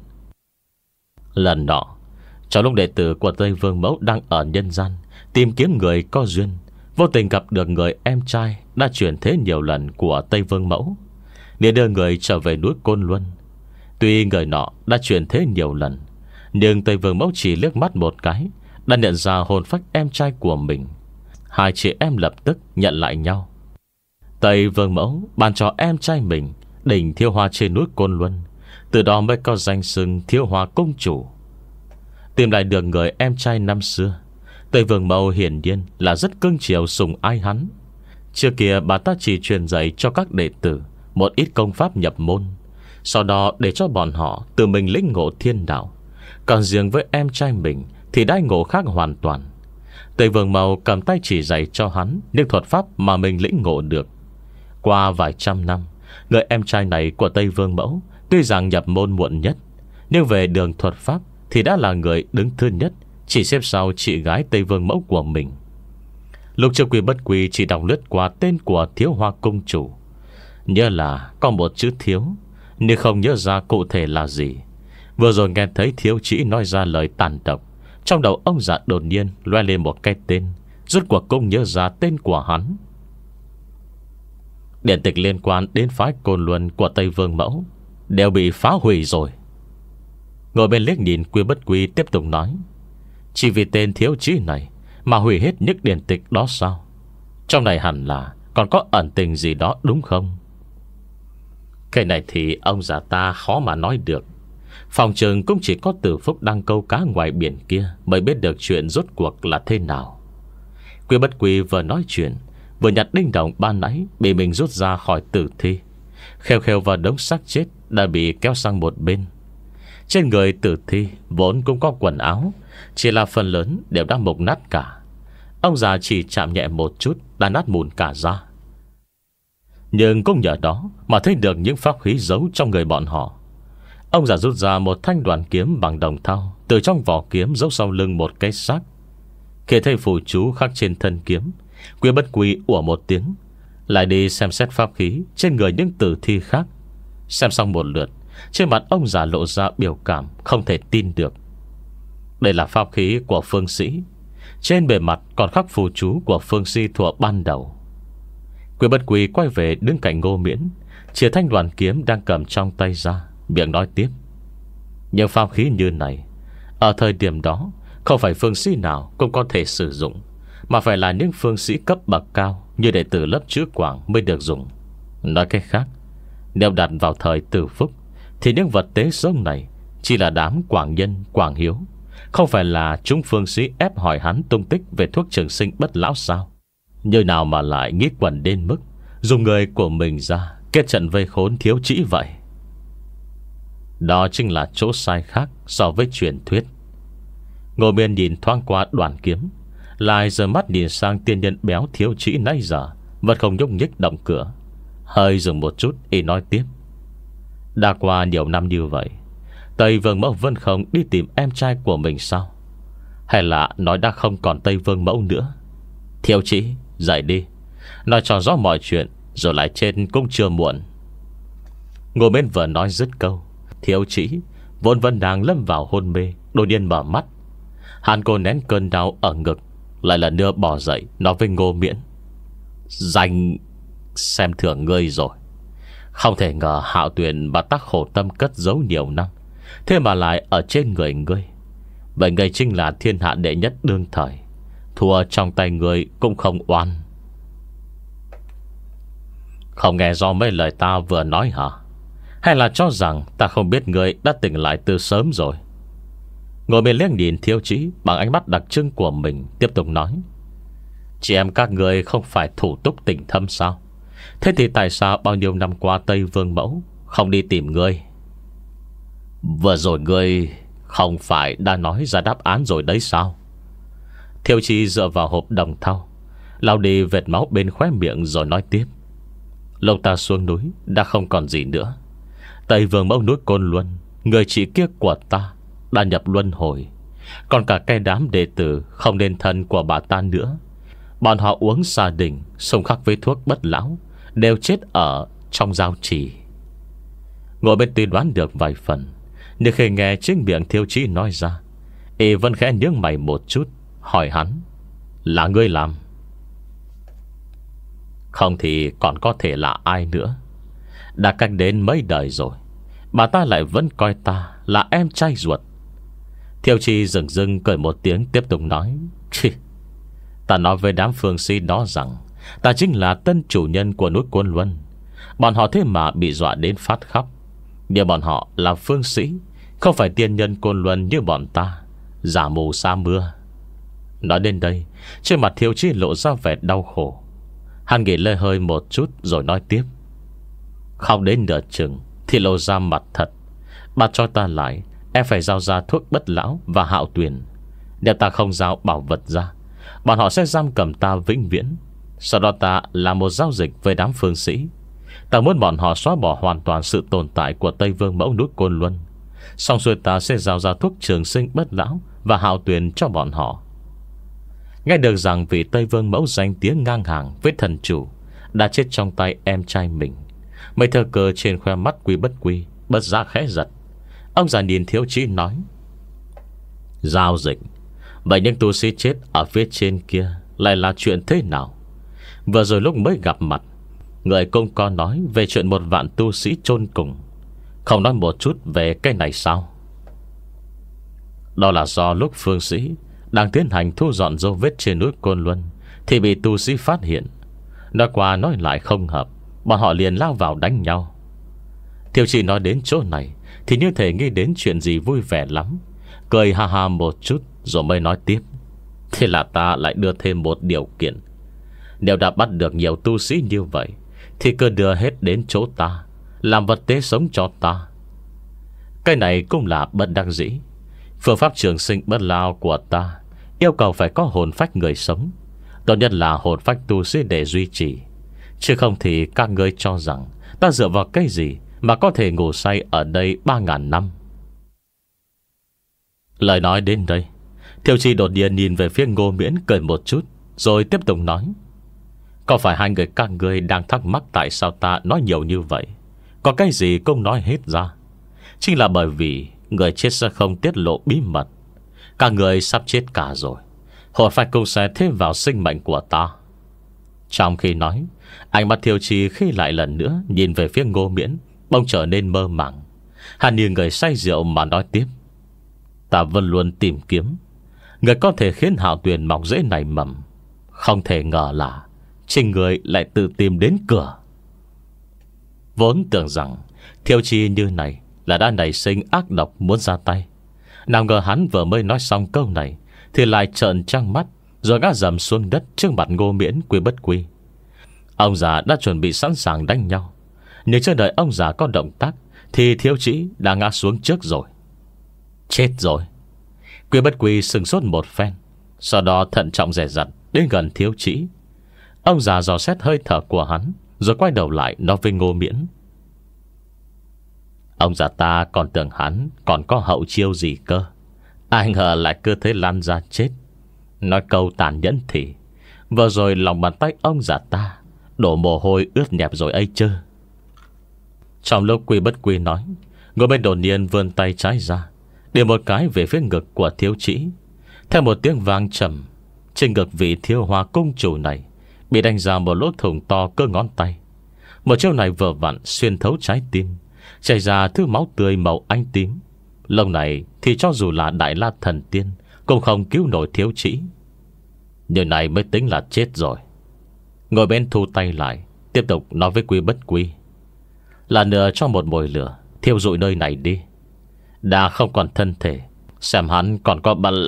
Lần nọ, trong lúc đệ tử của Tây Vương Mẫu đang ở nhân gian tìm kiếm người có duyên, vô tình gặp được người em trai đã chuyển thế nhiều lần của Tây Vương Mẫu, để đưa người trở về núi Côn Luân. Tuy người nọ đã chuyển thế nhiều lần, nhưng Tây Vương Mẫu chỉ liếc mắt một cái đã nhận ra hồn phách em trai của mình. Hai chị em lập tức nhận lại nhau. Tây Vương Mẫu ban cho em trai mình đỉnh Thiếu Hoa trên núi Côn Luân, từ đó mới có danh xưng Thiếu Hoa cung chủ. Tìm lại được người em trai năm xưa, Tây Vương Mẫu hiển nhiên là rất cưng chiều sủng ái hắn. Trước kia bà ta chỉ truyền dạy cho các đệ tử một ít công pháp nhập môn, sau đó để cho bọn họ tự mình lĩnh ngộ thiên đạo. Còn riêng với em trai mình thì đãi ngộ khác hoàn toàn. Tây Vương Mẫu cầm tay chỉ dạy cho hắn những thuật pháp mà mình lĩnh ngộ được. Qua vài trăm năm, người em trai này của Tây Vương Mẫu tuy rằng nhập môn muộn nhất, nhưng về đường thuật pháp thì đã là người đứng thứ nhất, chỉ xếp sau chị gái Tây Vương Mẫu của mình. Lúc trước Quy Bất Quy chỉ đọc lướt qua tên của Thiếu Hoa cung chủ, nhớ là có một chữ thiếu, nhưng không nhớ ra cụ thể là gì. Vừa rồi nghe thấy thiếu chỉ nói ra lời tàn độc, trong đầu ông già đột nhiên loe lên một cái tên, rốt cuộc cũng nhớ ra tên của hắn. Điển tịch liên quan đến phái Côn Luân của Tây Vương Mẫu đều bị phá hủy rồi. Ngồi bên liếc nhìn Quy Bất Quy tiếp tục nói: chỉ vì tên thiếu chí này mà hủy hết những điển tịch đó sao? Trong này hẳn là còn có ẩn tình gì đó đúng không? Cái này thì ông già ta khó mà nói được. Phòng trường cũng chỉ có Tử Phúc đang câu cá ngoài biển kia mới biết được chuyện rốt cuộc là thế nào. Quy Bất Quy vừa nói chuyện, vừa nhặt đinh đồng ban nãy bị mình rút ra khỏi tử thi, khêu khêu vào đống xác chết đã bị kéo sang một bên. Trên người tử thi vốn cũng có quần áo, chỉ là phần lớn đều đã mục nát cả. Ông già chỉ chạm nhẹ một chút đã nát mùn cả ra. Nhưng cũng nhờ đó mà thấy được những pháp khí giấu trong người bọn họ. Ông già rút ra một thanh đoàn kiếm bằng đồng thau, từ trong vỏ kiếm giấu sau lưng một cái xác. Khi thấy phù chú khắc trên thân kiếm, Quy Bất Quy ủa một tiếng, lại đi xem xét pháp khí trên người những tử thi khác. Xem xong một lượt, Trên mặt ông già lộ ra biểu cảm không thể tin được. Đây là pháp khí của phương sĩ, trên bề mặt còn khắc phù chú của phương sĩ thuở ban đầu. Quý Bất Quy quay về đứng cạnh Ngô Miễn, chia thanh đoàn kiếm đang cầm trong tay ra, miệng nói tiếp: những pháp khí như này ở thời điểm đó không phải phương sĩ nào cũng có thể sử dụng, mà phải là những phương sĩ cấp bậc cao như đệ tử lớp chữ Quảng mới được dùng. Nói cách khác, nếu đặt vào thời Từ Phúc thì những vật tế sống này chỉ là đám Quảng Nhân, Quảng Hiếu, không phải là chúng phương sĩ ép hỏi hắn tung tích về thuốc trường sinh bất lão sao? Như nào mà lại nghĩ quẩn đến mức dùng người của mình ra kết trận vây khốn Thiếu Chỉ vậy? Đó chính là chỗ sai khác so với truyền thuyết. Ngô Miên nhìn thoáng qua đoàn kiếm, lại giờ mắt nhìn sang tiên nhân béo Thiếu Chỉ nãy giờ vẫn không nhúc nhích động cửa. Hơi dừng một chút y nói tiếp: đã qua nhiều năm như vậy, Tây Vương Mẫu vẫn không đi tìm em trai của mình sao? Hay là nói đã không còn Tây Vương Mẫu nữa? Thiếu Chỉ, dậy đi, nói cho rõ mọi chuyện, rồi lại trên cũng chưa muộn. Ngô Miên vừa nói dứt câu, Thiếu Chỉ vốn vẫn đang lâm vào hôn mê đột nhiên mở mắt. Hắn cô nén cơn đau ở ngực, lại lần nữa bỏ dậy nói với Ngô Miễn: danh xem thường ngươi rồi. Không thể ngờ Hạo Tuyền và Tắc Khổ Tâm cất giấu nhiều năm, thế mà lại ở trên người ngươi. Vậy ngươi chính là thiên hạ đệ nhất đương thời, thua trong tay ngươi cũng không oan. Không nghe do mấy lời ta vừa nói hả? Hay là cho rằng ta không biết ngươi đã tỉnh lại từ sớm rồi? Ngồi bên liếc nhìn Thiếu Chỉ bằng ánh mắt đặc trưng của mình, tiếp tục nói: chị em các ngươi không phải thủ túc tình thâm sao? Thế thì tại sao bao nhiêu năm qua Tây Vương Mẫu không đi tìm ngươi? Vừa rồi ngươi không phải đã nói ra đáp án rồi đấy sao? Thiếu Chỉ dựa vào hộp đồng thau, lau đi vệt máu bên khóe miệng rồi nói tiếp: lúc ta xuống núi đã không còn gì nữa. Tây Vương Mẫu núi Côn Luân, người chị kia của ta đã nhập luân hồi. Còn cả cái đám đệ tử không nên thân của bà ta nữa, bọn họ uống xà đỉnh xung khắc với thuốc bất lão, đều chết ở trong giao trì. Ngồi bên tuy đoán được vài phần, nhưng khi nghe chính miệng Thiếu Chỉ nói ra, y vẫn khẽ nhướng mày một chút, hỏi hắn: là ngươi làm? Không thì còn có thể là ai nữa? Đã cách đến mấy đời rồi, bà ta lại vẫn coi ta là em trai ruột. Thiếu Chỉ dừng dừng cười một tiếng, tiếp tục nói: ta nói với đám phương sĩ đó rằng ta chính là tân chủ nhân của núi Côn Luân. Bọn họ thế mà bị dọa đến phát khóc. Nhưng bọn họ là phương sĩ, không phải tiên nhân Côn Luân như bọn ta, giả mù sa mưa. Nói đến đây, trên mặt Thiếu Chỉ lộ ra vẻ đau khổ. Hắn nghỉ lơi hơi một chút rồi nói tiếp: không đến nửa chừng thì lộ ra mặt thật. Bà cho ta lại, em phải giao ra thuốc bất lão và Hạo Tuyền. Nếu ta không giao bảo vật ra, bọn họ sẽ giam cầm ta vĩnh viễn. Sau đó ta làm một giao dịch với đám phương sĩ. Ta muốn bọn họ xóa bỏ hoàn toàn sự tồn tại của Tây Vương Mẫu núi Côn Luân. Xong rồi ta sẽ giao ra thuốc trường sinh bất lão và Hạo Tuyền cho bọn họ. Nghe được rằng vị Tây Vương Mẫu danh tiếng ngang hàng với thần chủ đã chết trong tay em trai mình, mấy thơ cơ trên khoe mắt Quý Bất Quy bất giác khẽ giật. Ông già nhìn Thiếu Chỉ nói: giao dịch? Vậy những tu sĩ chết ở phía trên kia lại là chuyện thế nào? Vừa rồi lúc mới gặp mặt, người cũng có nói về chuyện một vạn tu sĩ chôn cùng, không nói một chút về cái này sao? Đó là do lúc phương sĩ đang tiến hành thu dọn dấu vết trên núi Côn Luân thì bị tu sĩ phát hiện. Nói qua nói lại không hợp, bọn họ liền lao vào đánh nhau. Thiếu Chỉ nói đến chỗ này thì như thể nghĩ đến chuyện gì vui vẻ lắm, cười ha ha một chút rồi mới nói tiếp: thế là ta lại đưa thêm một điều kiện. Nếu đã bắt được nhiều tu sĩ như vậy thì cứ đưa hết đến chỗ ta, làm vật tế sống cho ta. Cái này cũng là bất đắc dĩ. Phương pháp trường sinh bất lao của ta yêu cầu phải có hồn phách người sống, tốt nhất là hồn phách tu sĩ để duy trì. Chứ không thì các ngươi cho rằng ta dựa vào cái gì mà có thể ngủ say ở đây ba ngàn năm? Lời nói đến đây, Thiếu Chỉ đột nhiên nhìn về phía Ngô Miễn, cười một chút rồi tiếp tục nói: có phải hai người các ngươi đang thắc mắc tại sao ta nói nhiều như vậy? Có cái gì cũng nói hết ra. chính là bởi vì người chết sẽ không tiết lộ bí mật. Cả người sắp chết cả rồi, hồn phách cũng sẽ thêm vào sinh mệnh của ta. Trong khi nói, ánh mắt Thiêu Chí khi lại lần nữa nhìn về phía Ngô Miễn bỗng trở nên mơ màng. Hắn như người say rượu mà nói tiếp: ta vẫn luôn tìm kiếm người có thể khiến Hạo Tuyền mọc rễ nảy mầm. Không thể ngờ là chính người lại tự tìm đến cửa. Vốn tưởng rằng Thiêu Chí như này là đã nảy sinh ác độc muốn ra tay. Nào ngờ hắn vừa mới nói xong câu này thì lại trợn trăng mắt, rồi ngã dầm xuống đất trước mặt Ngô Miễn Quy Bất Quy. Ông già đã chuẩn bị sẵn sàng đánh nhau, nhưng chưa đợi ông già có động tác thì Thiêu Chí đã ngã xuống trước rồi. Chết rồi. Quy Bất Quy sừng sốt một phen, sau đó thận trọng dè dặt đến gần Thiêu Chí. Ông già dò xét hơi thở của hắn, rồi quay đầu lại nói với Ngô Miễn: ông già ta còn tưởng hắn còn có hậu chiêu gì cơ, ai ngờ lại cứ thế lăn ra chết. Nói câu tàn nhẫn thì vừa rồi lòng bàn tay ông già ta đổ mồ hôi ướt nhẹp rồi ấy chứ. Trong lúc Quy Bất Quy nói, Ngô Miễn đột nhiên vươn tay trái ra, điểm một cái về phía ngực của Thiêu Chí. Theo một tiếng vang trầm, trên ngực vị Thiêu Hoa cung chủ này bị đánh ra một lỗ thủng to cơ ngón tay. Một chiêu này vừa vặn xuyên thấu trái tim, chảy ra thứ máu tươi màu ánh tím. Lâu này thì cho dù là Đại La Thần Tiên cũng không cứu nổi Thiêu Chí. Điều này mới tính là chết rồi. Ngồi bên thu tay lại, tiếp tục nói với Quy Bất Quy: là nửa cho một mồi lửa thiêu rụi nơi này đi. Đã không còn thân thể, xem hắn còn có bal...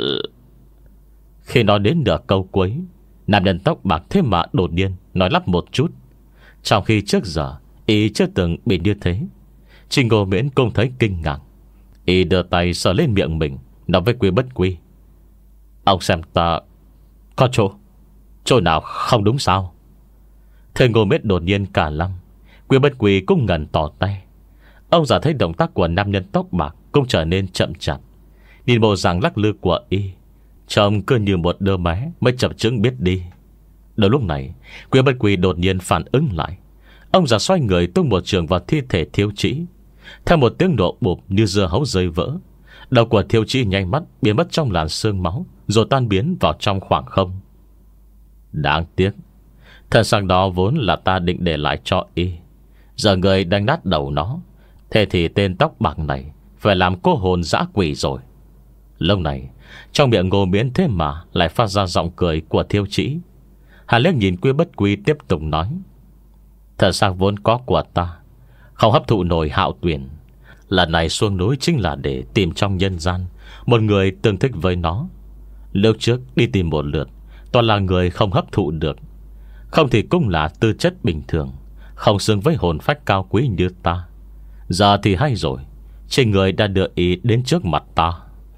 Khi nói đến nửa câu cuối, nam nhân tóc bạc thế mà đột nhiên nói lắp một chút, trong khi trước giờ y chưa từng bị như thế. Trình Ngô Miễn cũng thấy kinh ngạc. Y đưa tay sờ lên miệng mình, nói với Quy Bất Quy: ông xem ta có chỗ Chỗ nào không đúng sao? Thời Ngô Miễn đột nhiên cả lăm. Quy Bất Quy cũng ngần tỏ tay. Ông già thấy động tác của nam nhân tóc bạc cũng trở nên chậm chạp, nhìn bộ dạng lắc lư của y trông cứ như một đứa bé mới chập chững biết đi. Đầu lúc này Quy Bất Quy đột nhiên phản ứng lại. Ông già xoay người tung một trường vào thi thể Thiêu Chí. Theo một tiếng nổ bụp như dưa hấu rơi vỡ, đầu của Thiêu Chí nhanh mắt biến mất trong làn sương máu, rồi tan biến vào trong khoảng không. Đáng tiếc, thần sang đó vốn là ta định để lại cho y, giờ người đánh nát đầu nó. Thế thì tên tóc bạc này phải làm cô hồn dã quỷ rồi. Lúc này trong miệng Ngô Miễn thế mà lại phát ra giọng cười của Thiêu Chí. Hà liếc nhìn Quy Bất Quy tiếp tục nói: thần sang vốn có của ta, không hấp thụ nổi Hạo Tuyền. Lần này xuống núi chính là để tìm trong nhân gian một người tương thích với nó. Lúc trước đi tìm một lượt, toàn là người không hấp thụ được. Không thì cũng là tư chất bình thường, không xứng với hồn phách cao quý như ta. Giờ thì hay rồi, trên người đã đưa ý đến trước mặt ta.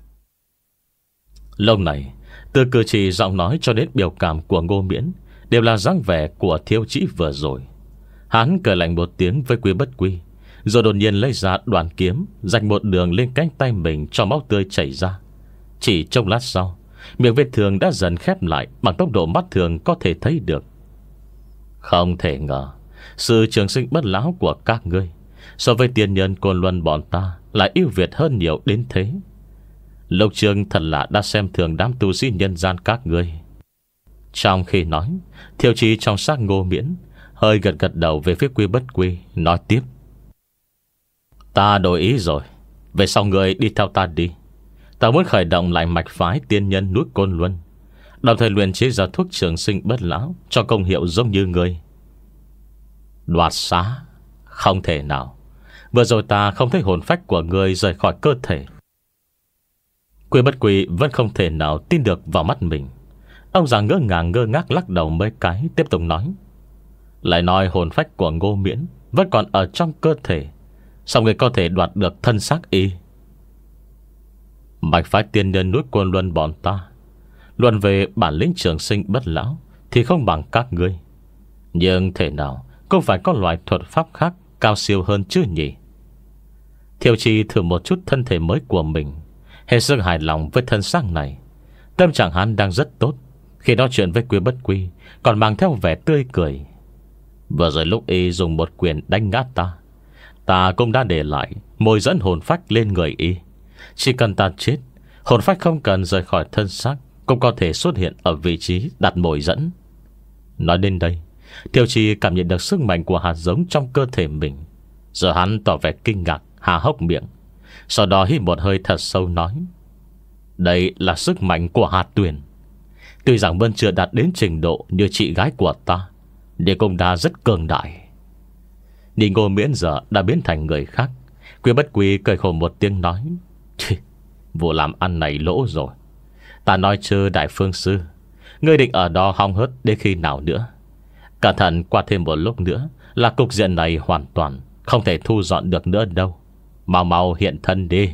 Lúc này, từ cử chỉ, giọng nói cho đến biểu cảm của Ngô Miễn đều là dáng vẻ của Thiêu Chí vừa rồi. Hắn cười lạnh một tiếng với Quy Bất Quy, rồi đột nhiên lấy ra đoạn kiếm, rạch một đường lên cánh tay mình cho máu tươi chảy ra. Chỉ trong lát sau, miệng vết thương đã dần khép lại bằng tốc độ mắt thường có thể thấy được. Không thể ngờ sự trường sinh bất lão của các ngươi so với tiên nhân Côn Luân bọn ta lại ưu việt hơn nhiều đến thế. Lục Trường thật là đã xem thường đám tu sĩ nhân gian các ngươi. Trong khi nói, Thiêu Chí trong xác Ngô Miễn hơi gật gật đầu về phía Quy Bất Quy, nói tiếp: ta đổi ý rồi, về sau người đi theo ta đi. Ta muốn khởi động lại mạch phái tiên nhân núi Côn Luân, đồng thời luyện chế ra thuốc trường sinh bất lão cho công hiệu giống như người. Đoạt xá? Không thể nào. Vừa rồi ta không thấy hồn phách của người rời khỏi cơ thể. Quy Bất Quy vẫn không thể nào tin được vào mắt mình. Ông già ngỡ ngàng ngơ ngác lắc đầu mấy cái, tiếp tục nói: lại nói hồn phách của Ngô Miễn vẫn còn ở trong cơ thể, sao người có thể đoạt được thân xác y? Mạch phái tiên nhân núi Côn Luân bọn ta luận về bản lĩnh trường sinh bất lão thì không bằng các ngươi, nhưng thể nào cũng phải có loại thuật pháp khác cao siêu hơn chứ nhỉ? Thiêu Chí thử một chút thân thể mới của mình, hết sức hài lòng với thân xác này. Tâm trạng hắn đang rất tốt. Khi nói chuyện với Quy Bất Quy còn mang theo vẻ tươi cười. Vừa rồi lúc y dùng một quyền đánh ngã ta, Ta cũng đã để lại mồi dẫn hồn phách lên người y. Chỉ cần ta chết, hồn phách không cần rời khỏi thân xác cũng có thể xuất hiện ở vị trí đặt mồi dẫn. Nói đến đây, Thiệu Trì cảm nhận được sức mạnh của hạt giống trong cơ thể mình. Giờ hắn tỏ vẻ kinh ngạc, há hốc miệng. Sau đó hít một hơi thật sâu nói: đây là sức mạnh của hạt tuyền. Tuy rằng vẫn chưa đạt đến trình độ như chị gái của ta, nhưng cũng đã rất cường đại. Nhìn Ngô Miễn giờ đã biến thành người khác, Quý Bất Quy cười khổ một tiếng nói: vụ làm ăn này lỗ rồi. Ta nói chứ Đại Phương Sư, ngươi định ở đó hong hớt đến khi nào nữa? Cẩn thận, qua thêm một lúc nữa là cục diện này hoàn toàn không thể thu dọn được nữa đâu. Mau mau hiện thân đi.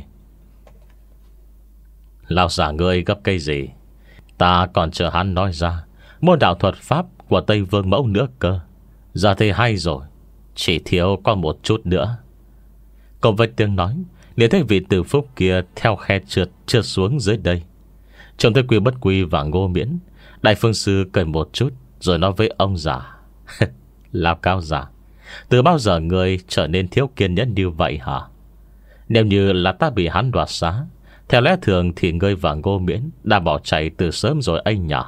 Lão giả ngươi gấp cây gì? Ta còn chờ hắn nói ra môn đạo thuật pháp của Tây Vương Mẫu nữa cơ. Giờ thì hay rồi, chỉ thiếu có một chút nữa. Cộng với tiếng nói, liền thấy vị tử phúc kia theo khe trượt trượt xuống dưới đây. Trông thấy Quý Bất Quy và Ngô Miễn, Đại Phương Sư cười một chút rồi nói với ông già: lão cao già, từ bao giờ người trở nên thiếu kiên nhẫn như vậy hả? Nếu như là ta bị hắn đoạt xá, theo lẽ thường thì ngươi và Ngô Miễn đã bỏ chạy từ sớm rồi anh nhỉ?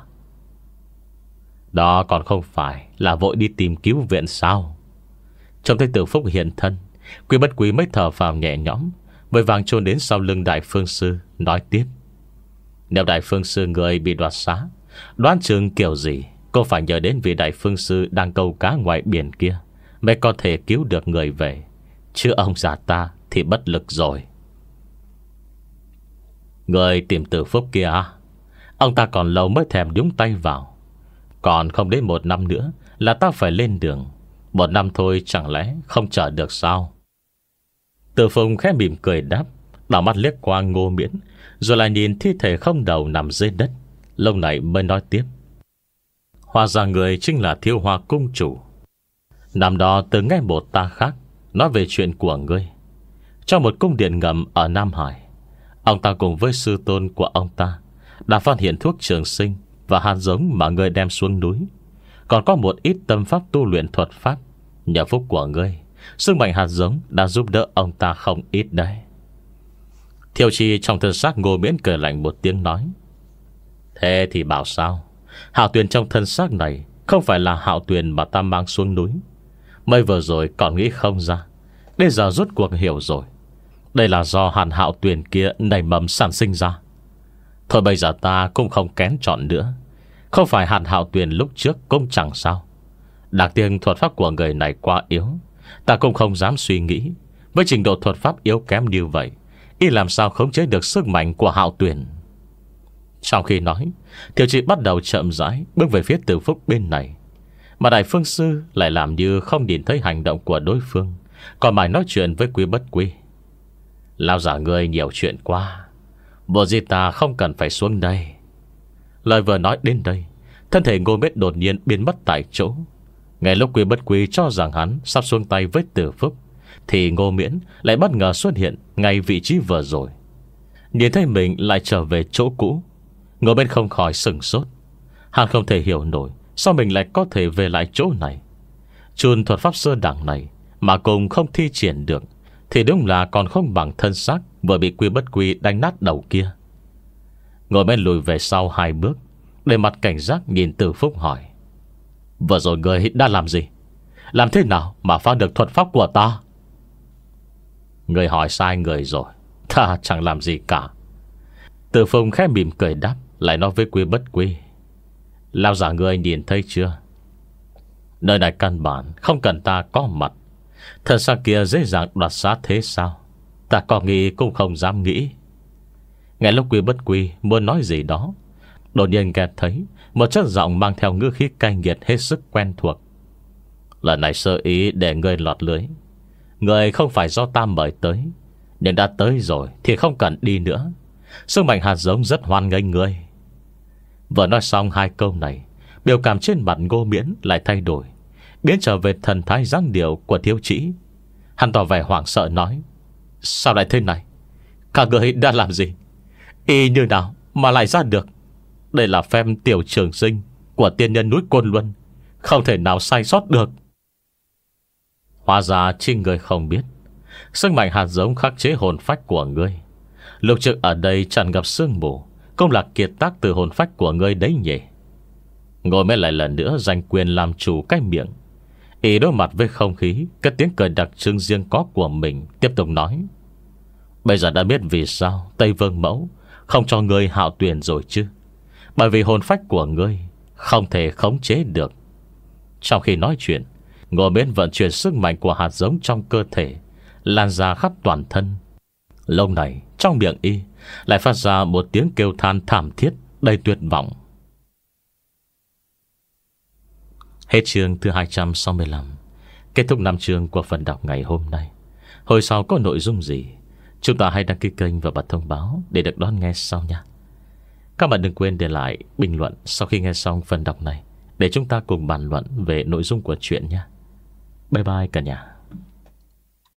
Đó còn không phải là vội đi tìm cứu viện sao? Trông thấy Tử Phúc hiện thân, Quý Bất Quý mới thở phào nhẹ nhõm, vội vàng chôn đến sau lưng Đại Phương Sư, nói tiếp: nếu Đại Phương Sư người bị đoạt xá, đoán chừng kiểu gì cô phải nhờ đến vị Đại Phương Sư đang câu cá ngoài biển kia mới có thể cứu được người về. Chứ ông già ta thì bất lực rồi. Người tìm Tử Phúc kia à? Ông ta còn lâu mới thèm nhúng tay vào. Còn không đến một năm nữa là ta phải lên đường. Một năm thôi chẳng lẽ không chờ được sao? Tử Phùng khẽ mỉm cười đáp, đảo mắt liếc qua Ngô Miễn, rồi lại nhìn thi thể không đầu nằm dưới đất. Lúc này mới nói tiếp: hóa ra người chính là Thiêu Hoa Cung chủ. Năm đó từ nghe một ta khác nói về chuyện của ngươi. Trong một cung điện ngầm ở Nam Hải, ông ta cùng với sư tôn của ông ta đã phát hiện thuốc trường sinh và hạt giống mà ngươi đem xuống núi. Còn có một ít tâm pháp tu luyện thuật pháp. Nhờ phúc của ngươi, sức mạnh hạt giống đã giúp đỡ ông ta không ít đấy. Thiệu Trì trong thân xác Ngô Miễn cười lạnh một tiếng nói: thế thì bảo sao? Hạo tuyền trong thân xác này không phải là hạo tuyền mà ta mang xuống núi. Mới vừa rồi còn nghĩ không ra, bây giờ rốt cuộc hiểu rồi. Đây là do hàn hạo tuyền kia nảy mầm sản sinh ra. Thôi bây giờ ta cũng không kén chọn nữa. Không phải hàn hạo tuyền lúc trước cũng chẳng sao. Đặc tiền thuật pháp của người này quá yếu, ta cũng không dám suy nghĩ. Với trình độ thuật pháp yếu kém như vậy, y làm sao khống chế được sức mạnh của hạo tuyền. Trong khi nói, Thiệu Trì bắt đầu chậm rãi bước về phía Tử Phúc bên này, mà Đại Phương Sư lại làm như không nhìn thấy hành động của đối phương, còn mãi nói chuyện với Quý Bất Quy: lão giả ngươi nhiều chuyện quá, bộ gì ta không cần phải xuống đây. Lời vừa nói đến đây, thân thể Ngô Miễn đột nhiên biến mất tại chỗ. Ngay lúc Quý Bất Quy cho rằng hắn sắp xuống tay với Tử Phúc, thì Ngô Miễn lại bất ngờ xuất hiện ngay vị trí vừa rồi. Nhìn thấy mình lại trở về chỗ cũ, Ngô Miễn không khỏi sửng sốt. Hắn không thể hiểu nổi sao mình lại có thể về lại chỗ này. Chùn thuật pháp sơ đẳng này mà cùng không thi triển được, thì đúng là còn không bằng thân xác vừa bị Quý Bất Quy đánh nát đầu kia. Ngô Miễn lùi về sau hai bước, để mặt cảnh giác nhìn Tử Phúc hỏi: vừa rồi người đã làm gì? Làm thế nào mà phá được thuật pháp của ta? Người hỏi sai người rồi, ta chẳng làm gì cả. Tử Phúc khẽ mỉm cười đáp, lại nói với Quý Bất Quy: lão giả người nhìn thấy chưa? Nơi này căn bản không cần ta có mặt. Thần xác kia dễ dàng đoạt xá thế sao? Ta có nghĩ cũng không dám nghĩ. Ngay lúc Quý Bất Quy muốn nói gì đó, đột nhiên nghe thấy một chất giọng mang theo ngữ khí cay nghiệt hết sức quen thuộc: lần này sơ ý để ngươi lọt lưới. Ngươi không phải do ta mời tới, nhưng đã tới rồi thì không cần đi nữa. Sức mạnh hạt giống rất hoan nghênh ngươi. Vừa nói xong hai câu này, biểu cảm trên mặt Ngô Miễn lại thay đổi, biến trở về thần thái dáng điệu của thiếu chỉ. Hắn tỏ vẻ hoảng sợ nói: sao lại thế này? Cả người đã làm gì? Y như nào mà lại ra được? Đây là phép tiểu trường sinh của tiên nhân núi Côn Luân, không thể nào sai sót được. Hóa ra chính người không biết, sức mạnh hạt giống khắc chế hồn phách của ngươi. Lục trực ở đây tràn ngập sương mù, cũng là kiệt tác từ hồn phách của ngươi đấy nhỉ. Ngồi mới lại lần nữa giành quyền làm chủ cái miệng. Ý đối mặt với không khí, cất tiếng cười đặc trưng riêng có của mình, tiếp tục nói: Bây giờ đã biết vì sao Tây Vương Mẫu không cho ngươi hạo tuyển rồi chứ. Bởi vì hồn phách của ngươi không thể khống chế được. Trong khi nói chuyện, Ngô Miễn vận chuyển sức mạnh của hạt giống trong cơ thể lan ra khắp toàn thân. Lúc này trong miệng y lại phát ra một tiếng kêu than thảm thiết đầy tuyệt vọng. Hết chương thứ hai trăm sáu mươi lăm. Kết thúc năm chương của phần đọc ngày hôm nay. Hồi sau có nội dung gì, chúng ta hãy đăng ký kênh và bật thông báo để được đón nghe sau nha. Các bạn đừng quên để lại bình luận sau khi nghe xong phần đọc này, để chúng ta cùng bàn luận về nội dung của chuyện nhé. Bye bye cả nhà.